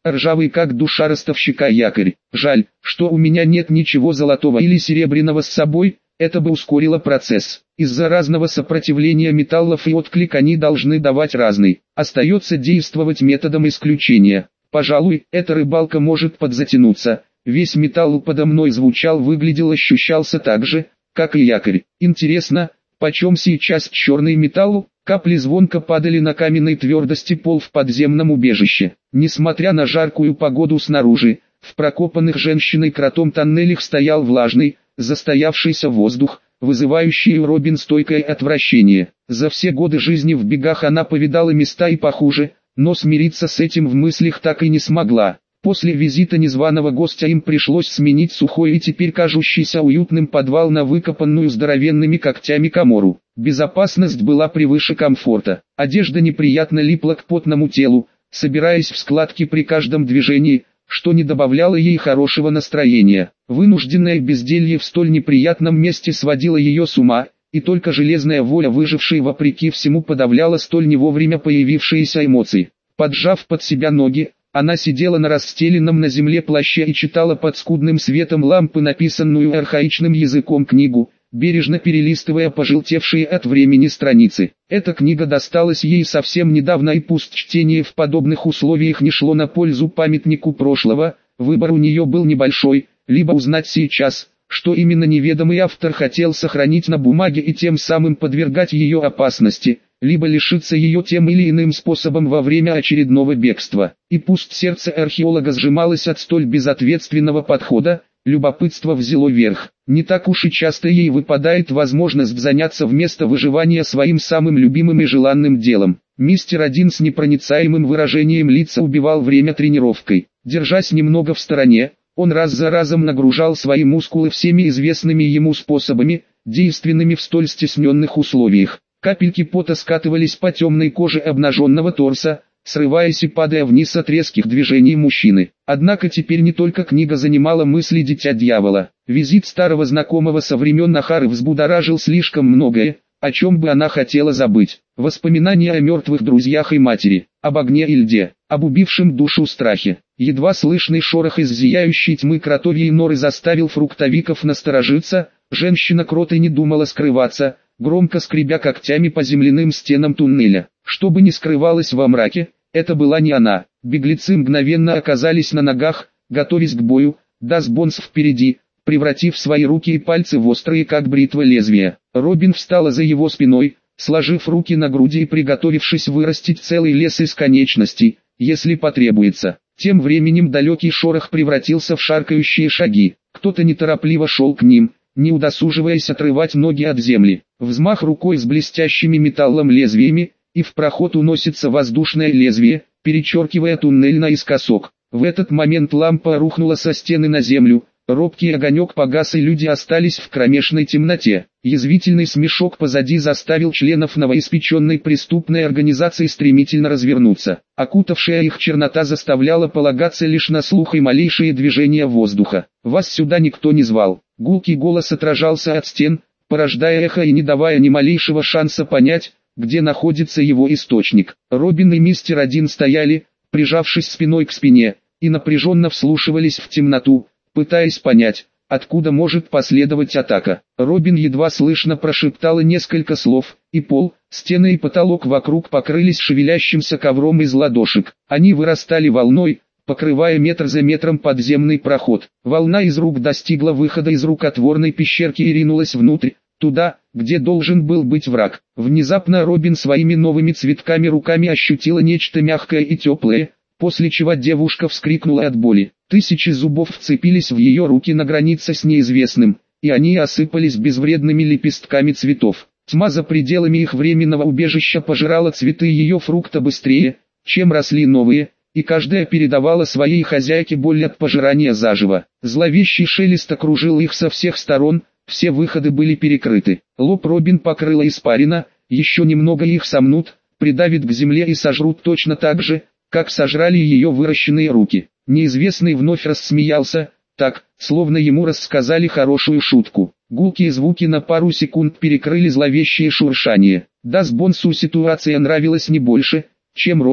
ржавый как душа ростовщика якорь. Жаль, что у меня нет ничего золотого или серебряного с собой, это бы ускорило процесс. Из-за разного сопротивления металлов и отклик они должны давать разный. Остается действовать методом исключения. Пожалуй, эта рыбалка может подзатянуться. Весь металл подо мной звучал, выглядел, ощущался так же, как и якорь. Интересно, почем сейчас черный металл? Капли звонко падали на каменной твердости пол в подземном убежище. Несмотря на жаркую погоду снаружи, в прокопанных женщиной-кротом тоннелях стоял влажный, застоявшийся воздух, вызывающий у Робин стойкое отвращение. За все годы жизни в бегах она повидала места и похуже, но смириться с этим в мыслях так и не смогла. После визита незваного гостя им пришлось сменить сухой и теперь кажущийся уютным подвал на выкопанную здоровенными когтями камору. Безопасность была превыше комфорта. Одежда неприятно липла к потному телу, собираясь в складки при каждом движении, что не добавляло ей хорошего настроения. Вынужденное безделье в столь неприятном месте сводило ее с ума, и только железная воля выжившей вопреки всему подавляла столь не вовремя появившиеся эмоции. Поджав под себя ноги, она сидела на расстеленном на земле плаще и читала под скудным светом лампы написанную архаичным языком книгу, бережно перелистывая пожелтевшие от времени страницы. Эта книга досталась ей совсем недавно, и пусть чтение в подобных условиях не шло на пользу памятнику прошлого, выбор у нее был небольшой: либо узнать сейчас, что именно неведомый автор хотел сохранить на бумаге и тем самым подвергать ее опасности, либо лишиться ее тем или иным способом во время очередного бегства. И пусть сердце археолога сжималось от столь безответственного подхода, любопытство взяло верх. Не так уж и часто ей выпадает возможность заняться вместо выживания своим самым любимым и желанным делом. Мистер Один с непроницаемым выражением лица убивал время тренировкой. Держась немного в стороне, он раз за разом нагружал свои мускулы всеми известными ему способами, действенными в столь стесненных условиях. Капельки пота скатывались по темной коже обнаженного торса, срываясь и падая вниз от резких движений мужчины. Однако теперь не только книга занимала мысли дитя дьявола. Визит старого знакомого со времен Нахары взбудоражил слишком многое, о чем бы она хотела забыть. Воспоминания о мертвых друзьях и матери, об огне и льде, об убившем душу страхе. Едва слышный шорох из зияющей тьмы кротовьей норы заставил фруктовиков насторожиться. Женщина-крот и не думала скрываться, громко скребя когтями по земляным стенам туннеля. Что бы ни скрывалось во мраке, это была не она. Беглецы мгновенно оказались на ногах, готовясь к бою. Дасбонс впереди, превратив свои руки и пальцы в острые как бритва лезвия. Робин встала за его спиной, сложив руки на груди и приготовившись вырастить целый лес из конечностей, если потребуется. Тем временем далекий шорох превратился в шаркающие шаги. Кто-то неторопливо шел к ним, не удосуживаясь отрывать ноги от земли. Взмах рукой с блестящими металлом лезвиями, и в проход уносится воздушное лезвие, перечеркивая туннель наискосок. В этот момент лампа рухнула со стены на землю, робкий огонек погас и люди остались в кромешной темноте. Язвительный смешок позади заставил членов новоиспеченной преступной организации стремительно развернуться. Окутавшая их чернота заставляла полагаться лишь на слух и малейшие движения воздуха. «Вас сюда никто не звал». Гулкий голос отражался от стен, порождая эхо и не давая ни малейшего шанса понять, где находится его источник. Робин и мистер Один стояли, прижавшись спиной к спине, и напряженно вслушивались в темноту, пытаясь понять, откуда может последовать атака. Робин едва слышно прошептала несколько слов, и пол, стены и потолок вокруг покрылись шевелящимся ковром из ладошек. Они вырастали волной, покрывая метр за метром подземный проход. Волна из рук достигла выхода из рукотворной пещерки и ринулась внутрь, туда, где должен был быть враг. Внезапно Робин своими новыми цветками руками ощутила нечто мягкое и теплое, после чего девушка вскрикнула от боли. Тысячи зубов вцепились в ее руки на границе с неизвестным, и они осыпались безвредными лепестками цветов. Тьма за пределами их временного убежища пожирала цветы ее фрукта быстрее, чем росли новые, и каждая передавала своей хозяйке боль от пожирания заживо. Зловещий шелест окружил их со всех сторон, все выходы были перекрыты. Лоб Робин покрыла испарина, еще немного их сомнут, придавит к земле и сожрут точно так же, как сожрали ее выращенные руки. Неизвестный вновь рассмеялся, так, словно ему рассказали хорошую шутку. Гулкие звуки на пару секунд перекрыли зловещее шуршание. Дасбонсу ситуация нравилась не больше, чем Робин,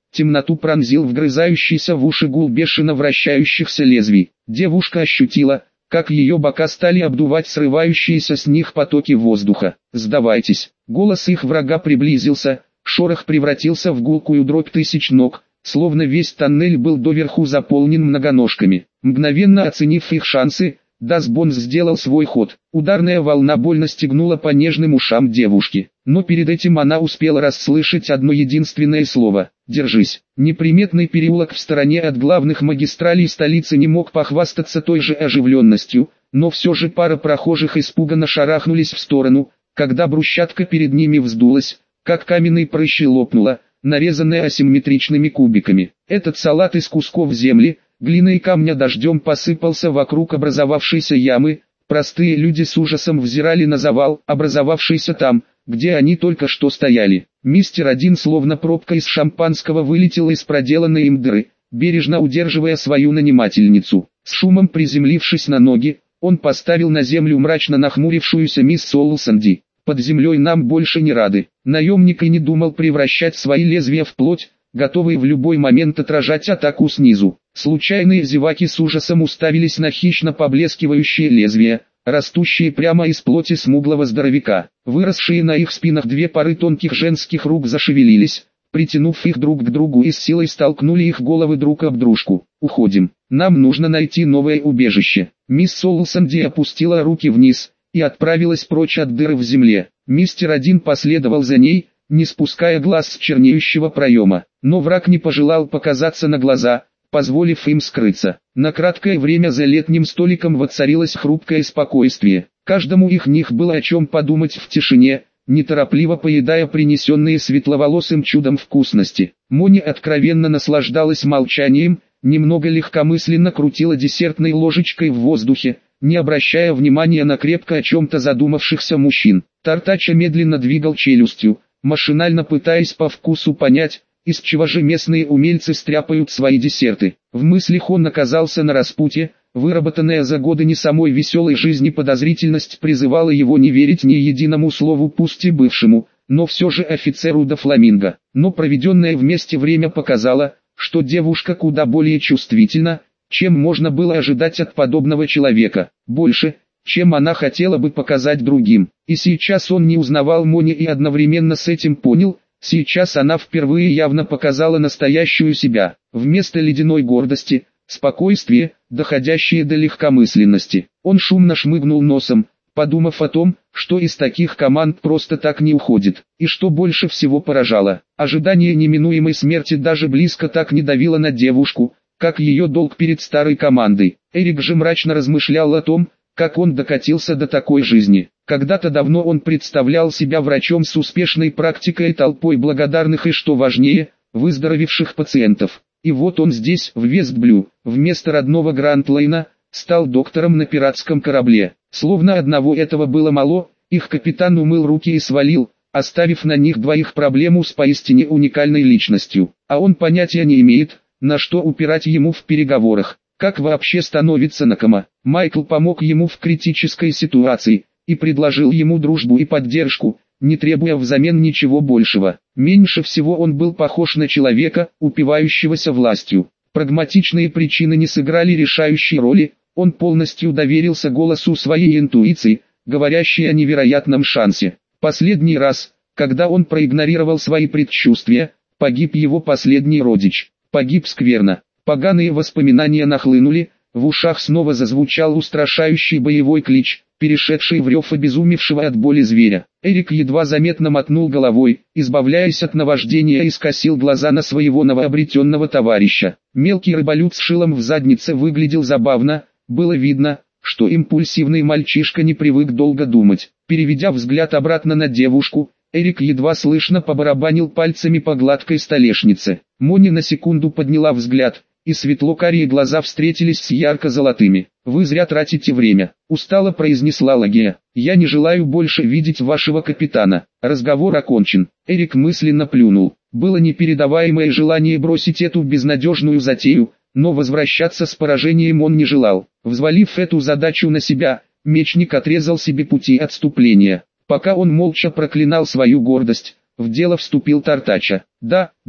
Темноту пронзил вгрызающийся в уши гул бешено вращающихся лезвий. Девушка ощутила, как ее бока стали обдувать срывающиеся с них потоки воздуха. «Сдавайтесь!» Голос их врага приблизился, шорох превратился в гулкую дробь тысяч ног, словно весь тоннель был доверху заполнен многоножками. Мгновенно оценив их шансы, Дасбонс сделал свой ход. Ударная волна больно стегнула по нежным ушам девушки. Но перед этим она успела расслышать одно единственное слово – «Держись». Неприметный переулок в стороне от главных магистралей столицы не мог похвастаться той же оживленностью, но все же пара прохожих испуганно шарахнулись в сторону, когда брусчатка перед ними вздулась, как каменные прыщи лопнула, нарезанная асимметричными кубиками. Этот салат из кусков земли, глины и камня дождем посыпался вокруг образовавшейся ямы. Простые люди с ужасом взирали на завал, образовавшийся там, где они только что стояли. Мистер Один словно пробка из шампанского вылетел из проделанной им дыры, бережно удерживая свою нанимательницу. С шумом приземлившись на ноги, он поставил на землю мрачно нахмурившуюся мисс Солсонди. «Под землей нам больше не рады». Наемник и не думал превращать свои лезвия в плоть, готовые в любой момент отражать атаку снизу. Случайные зеваки с ужасом уставились на хищно поблескивающие лезвия, растущие прямо из плоти смуглого здоровяка. Выросшие на их спинах две пары тонких женских рук зашевелились, притянув их друг к другу и с силой столкнули их головы друг об дружку. «Уходим. Нам нужно найти новое убежище». Мисс Солсонди опустила руки вниз и отправилась прочь от дыры в земле. Мистер Один последовал за ней, не спуская глаз с чернеющего проема. Но враг не пожелал показаться на глаза, позволив им скрыться. На краткое время за летним столиком воцарилось хрупкое спокойствие. Каждому их них было о чем подумать в тишине, неторопливо поедая принесенные светловолосым чудом вкусности. Мони откровенно наслаждалась молчанием, немного легкомысленно крутила десертной ложечкой в воздухе, не обращая внимания на крепко о чем-то задумавшихся мужчин. Тартача медленно двигал челюстью, машинально пытаясь по вкусу понять, из чего же местные умельцы стряпают свои десерты. В мыслях он оказался на распутье, выработанная за годы не самой веселой жизни подозрительность призывала его не верить ни единому слову, пусть и бывшему, но все же офицеру до Фламинго. Но проведенное вместе время показало, что девушка куда более чувствительна, чем можно было ожидать от подобного человека, больше, чем она хотела бы показать другим. И сейчас он не узнавал Мони и одновременно с этим понял, сейчас она впервые явно показала настоящую себя. Вместо ледяной гордости, спокойствие, доходящее до легкомысленности. Он шумно шмыгнул носом, подумав о том, что из таких команд просто так не уходит. И что больше всего поражало, ожидание неминуемой смерти даже близко так не давило на девушку, как ее долг перед старой командой. Эрик же мрачно размышлял о том, как он докатился до такой жизни. Когда-то давно он представлял себя врачом с успешной практикой и толпой благодарных и, что важнее, выздоровевших пациентов. И вот он здесь, в Вестблю, вместо родного Грант-Лейна, стал доктором на пиратском корабле. Словно одного этого было мало, их капитан умыл руки и свалил, оставив на них двоих проблему с поистине уникальной личностью. А он понятия не имеет, на что упирать ему в переговорах, как вообще становится накома. Майкл помог ему в критической ситуации и предложил ему дружбу и поддержку, не требуя взамен ничего большего. Меньше всего он был похож на человека, упивающегося властью. Прагматичные причины не сыграли решающей роли, он полностью доверился голосу своей интуиции, говорящей о невероятном шансе. Последний раз, когда он проигнорировал свои предчувствия, погиб его последний родич. Погиб скверно. Поганые воспоминания нахлынули, в ушах снова зазвучал устрашающий боевой клич, перешедший в рев обезумевшего от боли зверя. Эрик едва заметно мотнул головой, избавляясь от наваждения, и скосил глаза на своего новообретенного товарища. Мелкий рыболюд с шилом в заднице выглядел забавно, было видно, что импульсивный мальчишка не привык долго думать. Переведя взгляд обратно на девушку, Эрик едва слышно побарабанил пальцами по гладкой столешнице. Мони на секунду подняла взгляд, и светло-карие глаза встретились с ярко-золотыми. «Вы зря тратите время», — устало произнесла Лагия. «Я не желаю больше видеть вашего капитана. Разговор окончен». Эрик мысленно плюнул. Было непередаваемое желание бросить эту безнадежную затею, но возвращаться с поражением он не желал. Взвалив эту задачу на себя, мечник отрезал себе пути отступления. Пока он молча проклинал свою гордость, в дело вступил Тартача. «Да, да,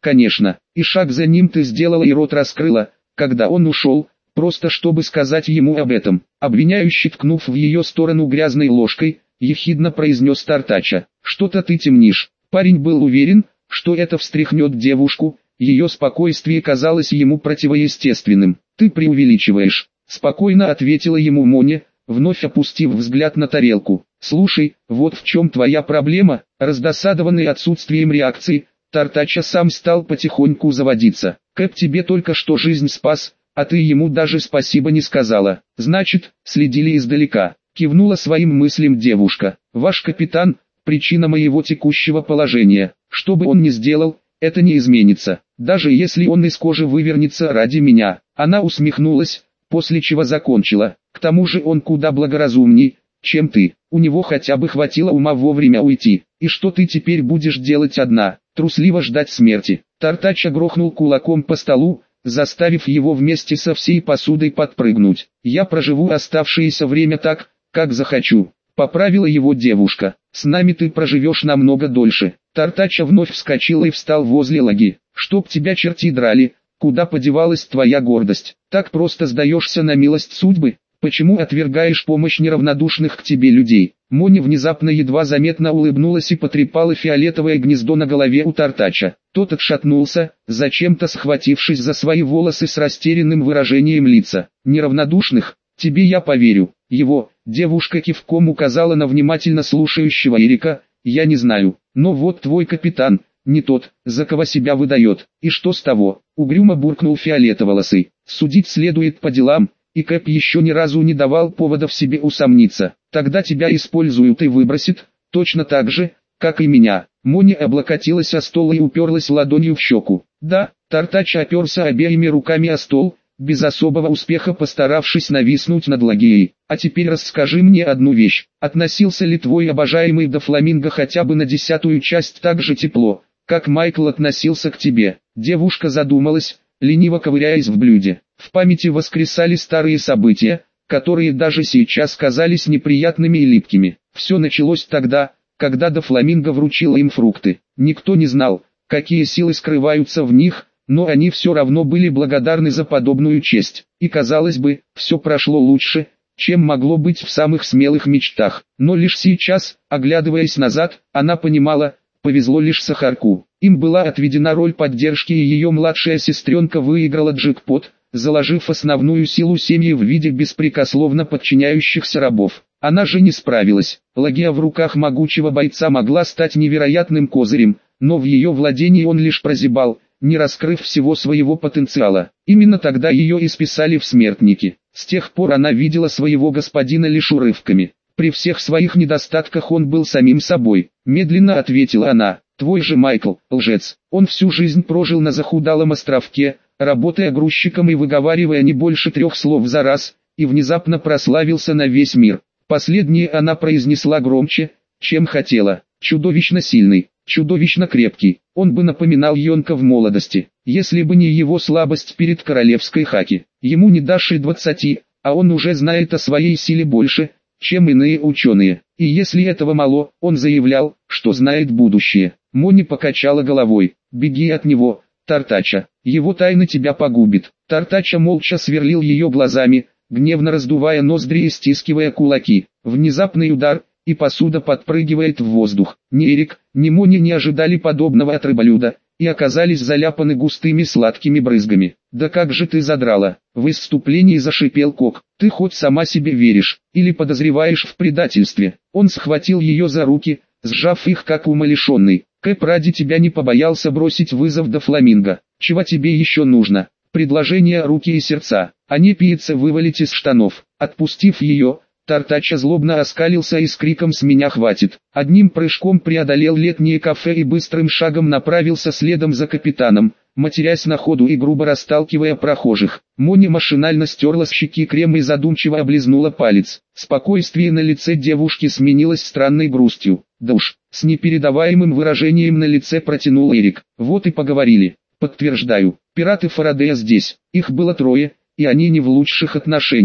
конечно, и шаг за ним ты сделала и рот раскрыла, когда он ушел, просто чтобы сказать ему об этом. Обвиняющий, ткнув в ее сторону грязной ложкой, ехидно произнес Тартача: «Что-то ты темнишь». Парень был уверен, что это встряхнет девушку, ее спокойствие казалось ему противоестественным. «Ты преувеличиваешь», — спокойно ответила ему Моня, вновь опустив взгляд на тарелку. «Слушай, вот в чем твоя проблема». Раздосадованный отсутствием реакции, Тартача сам стал потихоньку заводиться. «Кэп тебе только что жизнь спас, а ты ему даже спасибо не сказала». «Значит, следили издалека», — кивнула своим мыслям девушка. «Ваш капитан — причина моего текущего положения. Что бы он ни сделал, это не изменится, даже если он из кожи вывернется ради меня». Она усмехнулась, после чего закончила: «К тому же он куда благоразумней, чем ты. У него хотя бы хватило ума вовремя уйти. И что ты теперь будешь делать одна? Трусливо ждать смерти?» Тартача грохнул кулаком по столу, заставив его вместе со всей посудой подпрыгнуть. «Я проживу оставшееся время так, как захочу», — поправила его девушка. «С нами ты проживешь намного дольше». Тартача вновь вскочил и встал возле Лаги. «Чтоб тебя черти драли, куда подевалась твоя гордость? Так просто сдаешься на милость судьбы? Почему отвергаешь помощь неравнодушных к тебе людей?» Моня внезапно едва заметно улыбнулась и потрепала фиолетовое гнездо на голове у Тартача. Тот отшатнулся, зачем-то схватившись за свои волосы с растерянным выражением лица. «Неравнодушных? Тебе я поверю. Его», — девушка кивком указала на внимательно слушающего Эрика, — «я не знаю, но вот твой капитан, не тот, за кого себя выдает». «И что с того?» — угрюмо буркнул фиолетоволосый. «Судить следует по делам, и Кэп еще ни разу не давал повода в себе усомниться. Тогда тебя используют и выбросят, точно так же, как и меня». Моня облокотилась о стол и уперлась ладонью в щеку. «Да», — Тартача оперся обеими руками о стол, без особого успеха постаравшись нависнуть над Лагией. «А теперь расскажи мне одну вещь. Относился ли твой обожаемый Дофламинго хотя бы на десятую часть так же тепло, как Майкл относился к тебе?» Девушка задумалась, лениво ковыряясь в блюде. В памяти воскресали старые события, которые даже сейчас казались неприятными и липкими. Все началось тогда, когда Дофламинго вручила им фрукты. Никто не знал, какие силы скрываются в них, но они все равно были благодарны за подобную честь. И казалось бы, все прошло лучше, чем могло быть в самых смелых мечтах. Но лишь сейчас, оглядываясь назад, она понимала, повезло лишь Сахарку. Им была отведена роль поддержки, и ее младшая сестренка выиграла джекпот, заложив основную силу семьи в виде беспрекословно подчиняющихся рабов. Она же не справилась. Лагия в руках могучего бойца могла стать невероятным козырем, но в ее владении он лишь прозябал, не раскрыв всего своего потенциала. Именно тогда ее и списали в смертники. С тех пор она видела своего господина лишь урывками. При всех своих недостатках он был самим собой. Медленно ответила она: «Твой же Майкл, лжец. Он всю жизнь прожил на захудалом островке, работая грузчиком и выговаривая не больше трех слов за раз, и внезапно прославился на весь мир». Последнее она произнесла громче, чем хотела. «Чудовищно сильный, чудовищно крепкий. Он бы напоминал Йонка в молодости, если бы не его слабость перед королевской хаки. Ему не дашь и двадцати, а он уже знает о своей силе больше, чем иные ученые. И если этого мало, он заявлял, что знает будущее». Мони покачала головой. «Беги от него, Тартача. Его тайна тебя погубит». Тартача молча сверлил ее глазами, гневно раздувая ноздри и стискивая кулаки. Внезапный удар, и посуда подпрыгивает в воздух. Ни Эрик, ни Мони не ожидали подобного от рыболюда, и оказались заляпаны густыми сладкими брызгами. «Да как же ты задрала!» — в исступлении зашипел Кок. «Ты хоть сама себе веришь, или подозреваешь в предательстве?» Он схватил ее за руки, сжав их как умалишенный. «Кэп ради тебя не побоялся бросить вызов Дофламинго. Чего тебе еще нужно?» Предложение руки и сердца, а не пицца вывалить из штанов. Отпустив ее, Тартача злобно оскалился и с криком «С меня хватит!» одним прыжком преодолел летнее кафе и быстрым шагом направился следом за капитаном, матерясь на ходу и грубо расталкивая прохожих. Мони машинально стерла с щеки крем и задумчиво облизнула палец. Спокойствие на лице девушки сменилось странной грустью. «Да уж», с непередаваемым выражением на лице протянул Эрик. «Вот и поговорили. Подтверждаю, пираты Фарадея здесь. Их было трое, и они не в лучших отношениях.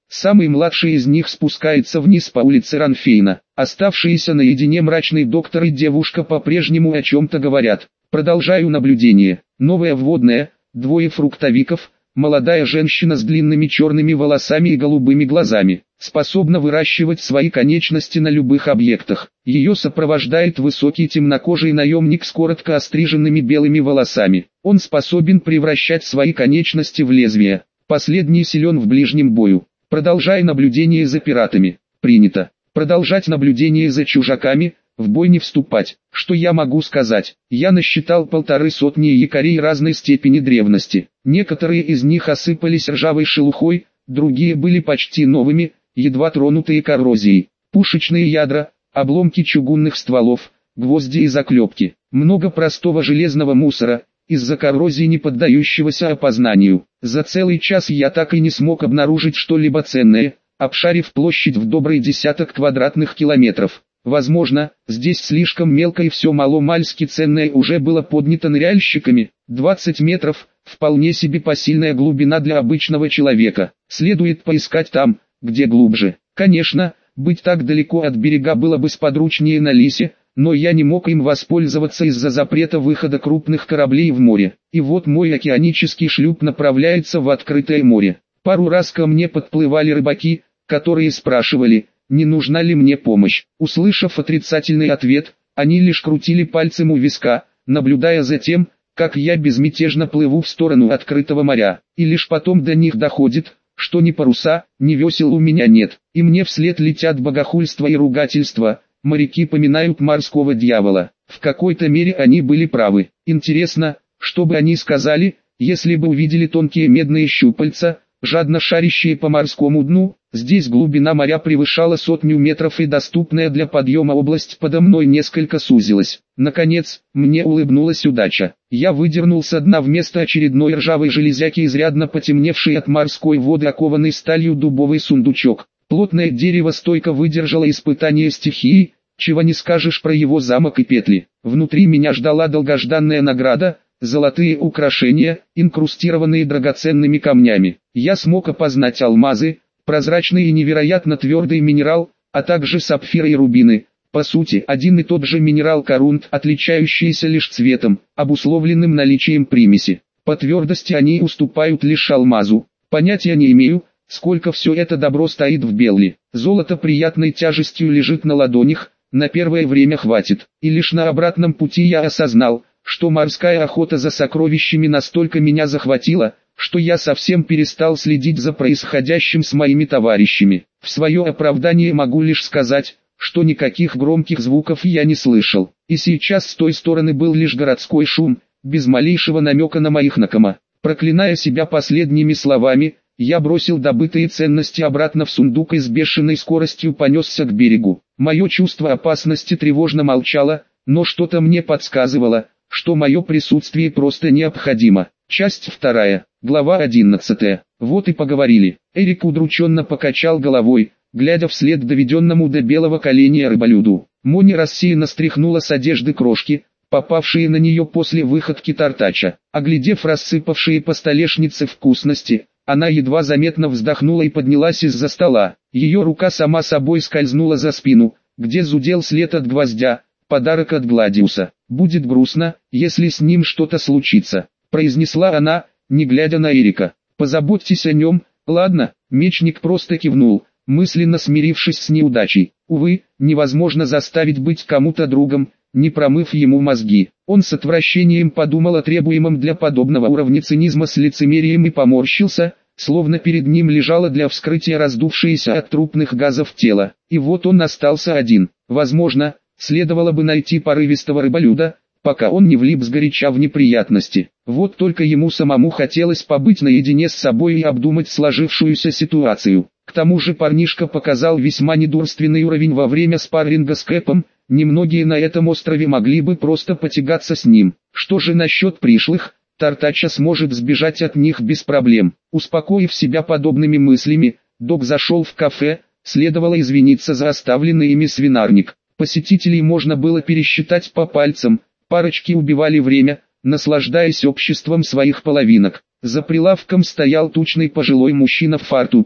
Самый младший из них спускается вниз по улице Ранфейна. Оставшиеся наедине мрачный доктор и девушка по-прежнему о чем-то говорят. Продолжаю наблюдение. Новая вводная, двое фруктовиков, молодая женщина с длинными черными волосами и голубыми глазами, способна выращивать свои конечности на любых объектах. Ее сопровождает высокий темнокожий наемник с коротко остриженными белыми волосами. Он способен превращать свои конечности в лезвия. Последний силен в ближнем бою. Продолжай наблюдение за пиратами. Принято. Продолжать наблюдение за чужаками, в бой не вступать. Что я могу сказать? Я насчитал полторы сотни якорей разной степени древности. Некоторые из них осыпались ржавой шелухой, другие были почти новыми, едва тронутые коррозией. Пушечные ядра, обломки чугунных стволов, гвозди и заклепки. Много простого железного мусора, из-за коррозии не поддающегося опознанию. За целый час я так и не смог обнаружить что-либо ценное, обшарив площадь в добрый десяток квадратных километров. Возможно, здесь слишком мелко и все мало-мальски ценное уже было поднято ныряльщиками. двадцать метров, вполне себе посильная глубина для обычного человека. Следует поискать там, где глубже. Конечно, быть так далеко от берега было бы сподручнее на Лисе, но я не мог им воспользоваться из-за запрета выхода крупных кораблей в море. И вот мой океанический шлюп направляется в открытое море. Пару раз ко мне подплывали рыбаки, которые спрашивали, не нужна ли мне помощь. Услышав отрицательный ответ, они лишь крутили пальцем у виска, наблюдая за тем, как я безмятежно плыву в сторону открытого моря. И лишь потом до них доходит, что ни паруса, ни весел у меня нет, и мне вслед летят богохульство и ругательство. Моряки поминают морского дьявола. В какой-то мере они были правы. Интересно, что бы они сказали, если бы увидели тонкие медные щупальца, жадно шарящие по морскому дну. Здесь глубина моря превышала сотню метров и доступная для подъема область подо мной несколько сузилась. Наконец, мне улыбнулась удача. Я выдернул со дна вместо очередной ржавой железяки изрядно потемневший от морской воды окованный сталью дубовый сундучок. Плотное дерево стойко выдержало испытание стихии, чего не скажешь про его замок и петли. Внутри меня ждала долгожданная награда, золотые украшения, инкрустированные драгоценными камнями. Я смог опознать алмазы, прозрачный и невероятно твердый минерал, а также сапфиры и рубины. По сути, один и тот же минерал корунт, отличающийся лишь цветом, обусловленным наличием примеси. По твердости они уступают лишь алмазу. Понятия не имею, сколько все это добро стоит в Белли. Золото приятной тяжестью лежит на ладонях, на первое время хватит. И лишь на обратном пути я осознал, что морская охота за сокровищами настолько меня захватила, что я совсем перестал следить за происходящим с моими товарищами. В свое оправдание могу лишь сказать, что никаких громких звуков я не слышал. И сейчас с той стороны был лишь городской шум, без малейшего намека на моих накома. Проклиная себя последними словами, я бросил добытые ценности обратно в сундук и с бешеной скоростью понесся к берегу. Мое чувство опасности тревожно молчало, но что-то мне подсказывало, что мое присутствие просто необходимо. Часть вторая, глава одиннадцатая. Вот и поговорили. Эрик удрученно покачал головой, глядя вслед доведенному до белого коленя рыболюду. Мони рассеянно стряхнула с одежды крошки, попавшие на нее после выходки Тартача. Оглядев рассыпавшие по столешнице вкусности, она едва заметно вздохнула и поднялась из-за стола. Ее рука сама собой скользнула за спину, где зудел след от гвоздя, подарок от Гладиуса. «Будет грустно, если с ним что-то случится», — произнесла она, не глядя на Эрика. «Позаботьтесь о нем, ладно?» Мечник просто кивнул, мысленно смирившись с неудачей. Увы, невозможно заставить быть кому-то другом, не промыв ему мозги. Он с отвращением подумал о требуемом для подобного уровня цинизма с лицемерием и поморщился, словно перед ним лежало для вскрытия раздувшееся от трупных газов тело. И вот он остался один. Возможно, следовало бы найти порывистого рыболюда, пока он не влип сгоряча в неприятности. Вот только ему самому хотелось побыть наедине с собой и обдумать сложившуюся ситуацию. К тому же парнишка показал весьма недурственный уровень во время спарринга с Кэпом, немногие на этом острове могли бы просто потягаться с ним. Что же насчет пришлых? Тартача сможет сбежать от них без проблем. Успокоив себя подобными мыслями, Док зашел в кафе, следовало извиниться за оставленный ими свинарник. Посетителей можно было пересчитать по пальцам, парочки убивали время, наслаждаясь обществом своих половинок. За прилавком стоял тучный пожилой мужчина в фартуке,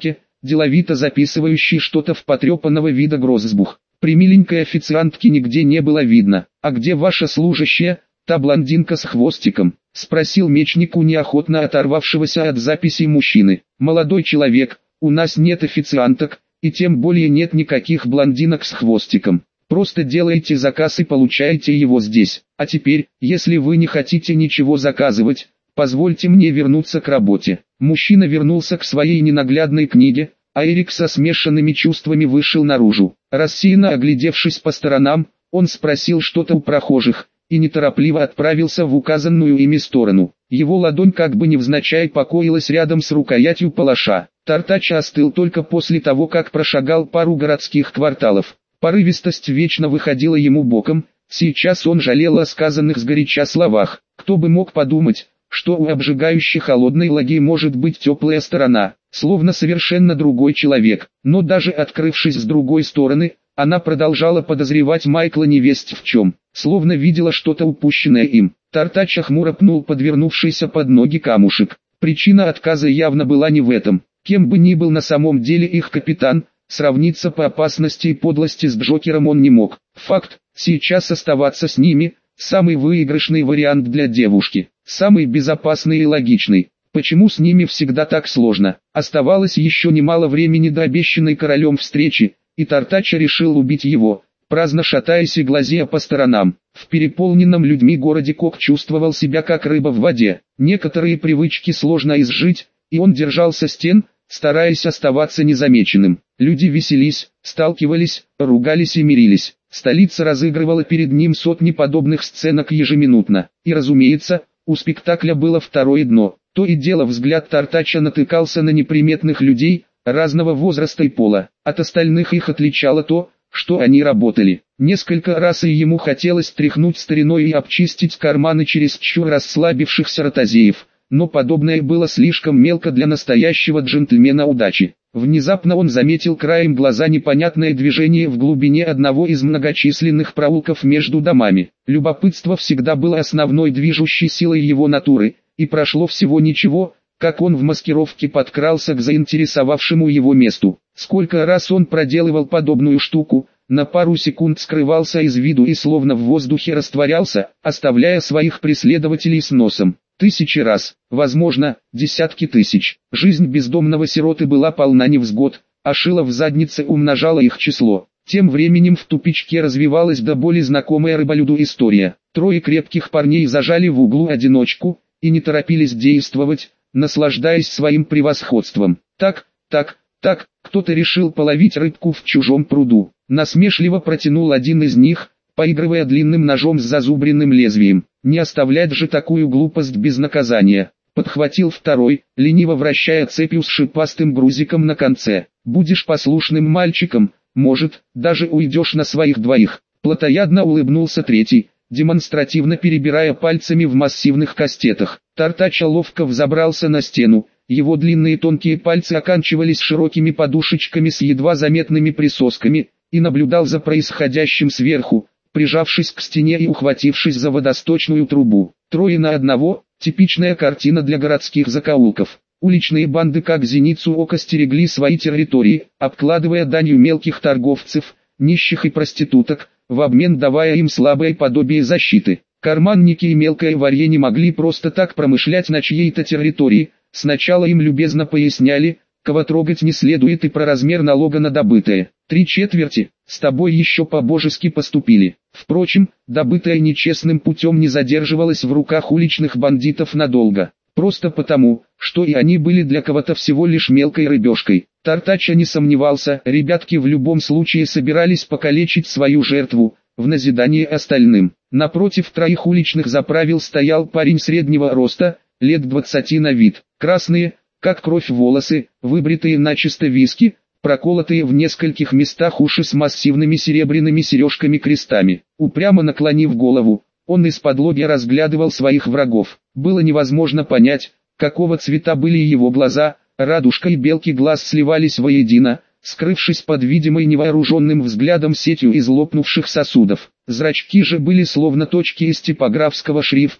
деловито записывающий что-то в потрепанного вида гроссбух. Примиленькой официантки нигде не было видно. «А где ваша служащая, та блондинка с хвостиком?» — спросил мечник у неохотно оторвавшегося от записей мужчины. «Молодой человек, у нас нет официанток, и тем более нет никаких блондинок с хвостиком. Просто делаете заказ и получаете его здесь. А теперь, если вы не хотите ничего заказывать, позвольте мне вернуться к работе». Мужчина вернулся к своей ненаглядной книге, а Эрик со смешанными чувствами вышел наружу. Рассеянно оглядевшись по сторонам, он спросил что-то у прохожих и неторопливо отправился в указанную ими сторону. Его ладонь как бы невзначай покоилась рядом с рукоятью палаша. Тартач остыл только после того, как прошагал пару городских кварталов. Порывистость вечно выходила ему боком, сейчас он жалел о сказанных сгоряча словах. Кто бы мог подумать, что у обжигающей холодной лаги может быть теплая сторона, словно совершенно другой человек. Но даже открывшись с другой стороны, она продолжала подозревать Майкла невесть в чем, словно видела что-то упущенное им. Тартач хмуро пнул подвернувшийся под ноги камушек. Причина отказа явно была не в этом. Кем бы ни был на самом деле их капитан, сравниться по опасности и подлости с Джокером он не мог. Факт, сейчас оставаться с ними – самый выигрышный вариант для девушки, самый безопасный и логичный. Почему с ними всегда так сложно? Оставалось еще немало времени до обещанной королем встречи, и Тартач решил убить его, праздно шатаясь и глазея по сторонам. В переполненном людьми городе Кок чувствовал себя как рыба в воде. Некоторые привычки сложно изжить, и он держался стен, стараясь оставаться незамеченным. Люди веселись, сталкивались, ругались и мирились. Столица разыгрывала перед ним сотни подобных сценок ежеминутно. И разумеется, у спектакля было второе дно. То и дело взгляд Тартача натыкался на неприметных людей, разного возраста и пола. От остальных их отличало то, что они работали. Несколько раз и ему хотелось тряхнуть стариной и обчистить карманы чересчур расслабившихся ротозеев, но подобное было слишком мелко для настоящего джентльмена удачи. Внезапно он заметил краем глаза непонятное движение в глубине одного из многочисленных проулков между домами. Любопытство всегда было основной движущей силой его натуры, и прошло всего ничего, как он в маскировке подкрался к заинтересовавшему его месту. Сколько раз он проделывал подобную штуку, на пару секунд скрывался из виду и словно в воздухе растворялся, оставляя своих преследователей с носом. Тысячи раз, возможно, десятки тысяч. Жизнь бездомного сироты была полна невзгод, а шило в заднице умножало их число. Тем временем в тупичке развивалась до боли знакомая рыболюду история. Трое крепких парней зажали в углу одиночку и не торопились действовать, наслаждаясь своим превосходством. Так, так, так, кто-то решил половить рыбку в чужом пруду. Насмешливо протянул один из них, поигрывая длинным ножом с зазубренным лезвием. Не оставлять же такую глупость без наказания. Подхватил второй, лениво вращая цепью с шипастым грузиком на конце. Будешь послушным мальчиком, может, даже уйдешь на своих двоих. Плотоядно улыбнулся третий, демонстративно перебирая пальцами в массивных кастетах. Тартач ловко взобрался на стену, его длинные тонкие пальцы оканчивались широкими подушечками с едва заметными присосками, и наблюдал за происходящим сверху, прижавшись к стене и ухватившись за водосточную трубу. Трое на одного – типичная картина для городских закоулков. Уличные банды как зеницу ока стерегли свои территории, обкладывая данью мелких торговцев, нищих и проституток, в обмен давая им слабое подобие защиты. Карманники и мелкое варье не могли просто так промышлять на чьей-то территории, сначала им любезно поясняли, кого трогать не следует и про размер налога на добытое. Три четверти, с тобой еще по-божески поступили. Впрочем, добытое нечестным путем не задерживалось в руках уличных бандитов надолго. Просто потому, что и они были для кого-то всего лишь мелкой рыбешкой. Тартача не сомневался, ребятки в любом случае собирались покалечить свою жертву, в назидание остальным. Напротив троих уличных заправил стоял парень среднего роста, лет двадцати на вид. Красные, как кровь волосы, выбритые начисто виски, проколотые в нескольких местах уши с массивными серебряными сережками-крестами. Упрямо наклонив голову, он из-подлобья разглядывал своих врагов. Было невозможно понять, какого цвета были его глаза, радужка и белки глаз сливались воедино, скрывшись под видимой невооруженным взглядом сетью из лопнувших сосудов. Зрачки же были словно точки из типографского шрифта,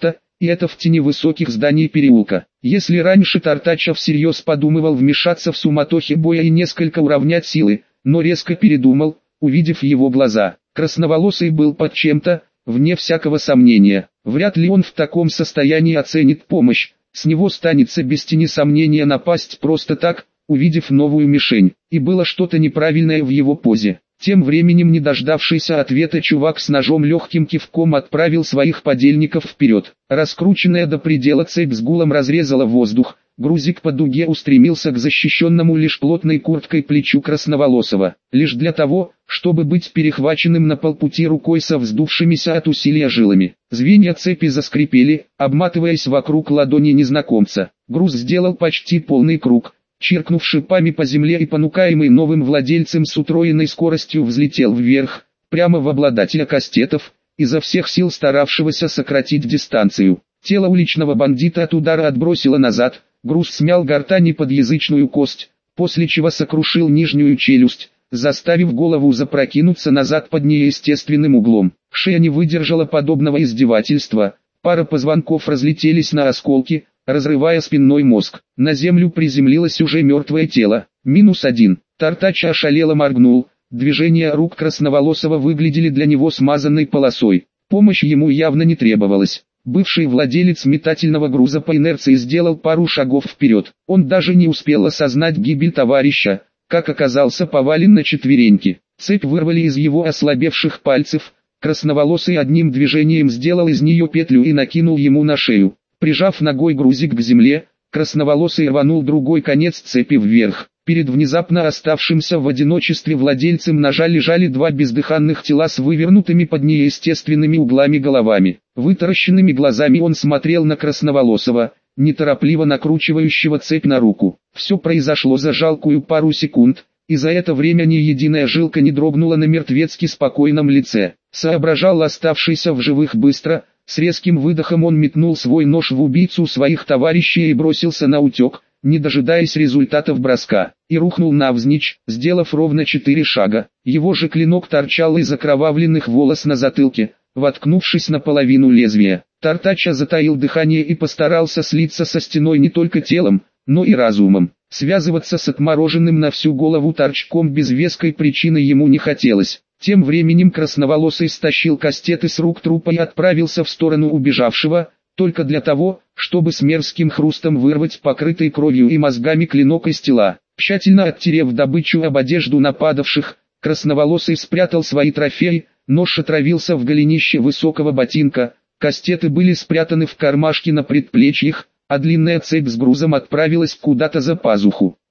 и это в тени высоких зданий переулка. Если раньше Тартача всерьез подумывал вмешаться в суматохе боя и несколько уравнять силы, но резко передумал, увидев его глаза. Красноволосый был под чем-то, вне всякого сомнения. Вряд ли он в таком состоянии оценит помощь, с него станется без тени сомнения напасть просто так, увидев новую мишень, и было что-то неправильное в его позе. Тем временем не дождавшийся ответа чувак с ножом легким кивком отправил своих подельников вперед. Раскрученная до предела цепь с гулом разрезала воздух, грузик по дуге устремился к защищенному лишь плотной курткой плечу Красноволосого, лишь для того, чтобы быть перехваченным на полпути рукой со вздувшимися от усилия жилами. Звенья цепи заскрипели, обматываясь вокруг ладони незнакомца. Груз сделал почти полный круг, чиркнув шипами по земле и понукаемый новым владельцем с утроенной скоростью взлетел вверх, прямо в обладателя кастетов, изо всех сил старавшегося сократить дистанцию. Тело уличного бандита от удара отбросило назад, груз смял гортань и подъязычную кость, после чего сокрушил нижнюю челюсть, заставив голову запрокинуться назад под неестественным углом. Шея не выдержала подобного издевательства, пара позвонков разлетелись на осколки, разрывая спинной мозг. На землю приземлилось уже мертвое тело. Минус один. Тартача ошалело моргнул, движения рук Красноволосого выглядели для него смазанной полосой. Помощь ему явно не требовалась. Бывший владелец метательного груза по инерции сделал пару шагов вперед. Он даже не успел осознать гибель товарища, как оказался повален на четвереньки. Цепь вырвали из его ослабевших пальцев. Красноволосый одним движением сделал из нее петлю и накинул ему на шею. Прижав ногой грузик к земле, Красноволосый рванул другой конец цепи вверх. Перед внезапно оставшимся в одиночестве владельцем ножа лежали два бездыханных тела с вывернутыми под неестественными углами головами. Вытаращенными глазами он смотрел на Красноволосого, неторопливо накручивающего цепь на руку. Все произошло за жалкую пару секунд, и за это время ни единая жилка не дрогнула на мертвецки спокойном лице. Соображал оставшийся в живых быстро. С резким выдохом он метнул свой нож в убийцу своих товарищей и бросился на утек, не дожидаясь результатов броска, и рухнул навзничь, сделав ровно четыре шага. Его же клинок торчал из окровавленных волос на затылке, воткнувшись наполовину лезвия. Тартача затаил дыхание и постарался слиться со стеной не только телом, но и разумом. Связываться с отмороженным на всю голову торчком без веской причины ему не хотелось. Тем временем Красноволосый стащил кастеты с рук трупа и отправился в сторону убежавшего, только для того, чтобы с мерзким хрустом вырвать покрытый кровью и мозгами клинок из тела. Тщательно оттерев добычу об одежду нападавших, Красноволосый спрятал свои трофеи, нож отравился в голенище высокого ботинка, кастеты были спрятаны в кармашке на предплечьях, а длинная цепь с грузом отправилась куда-то за пазуху.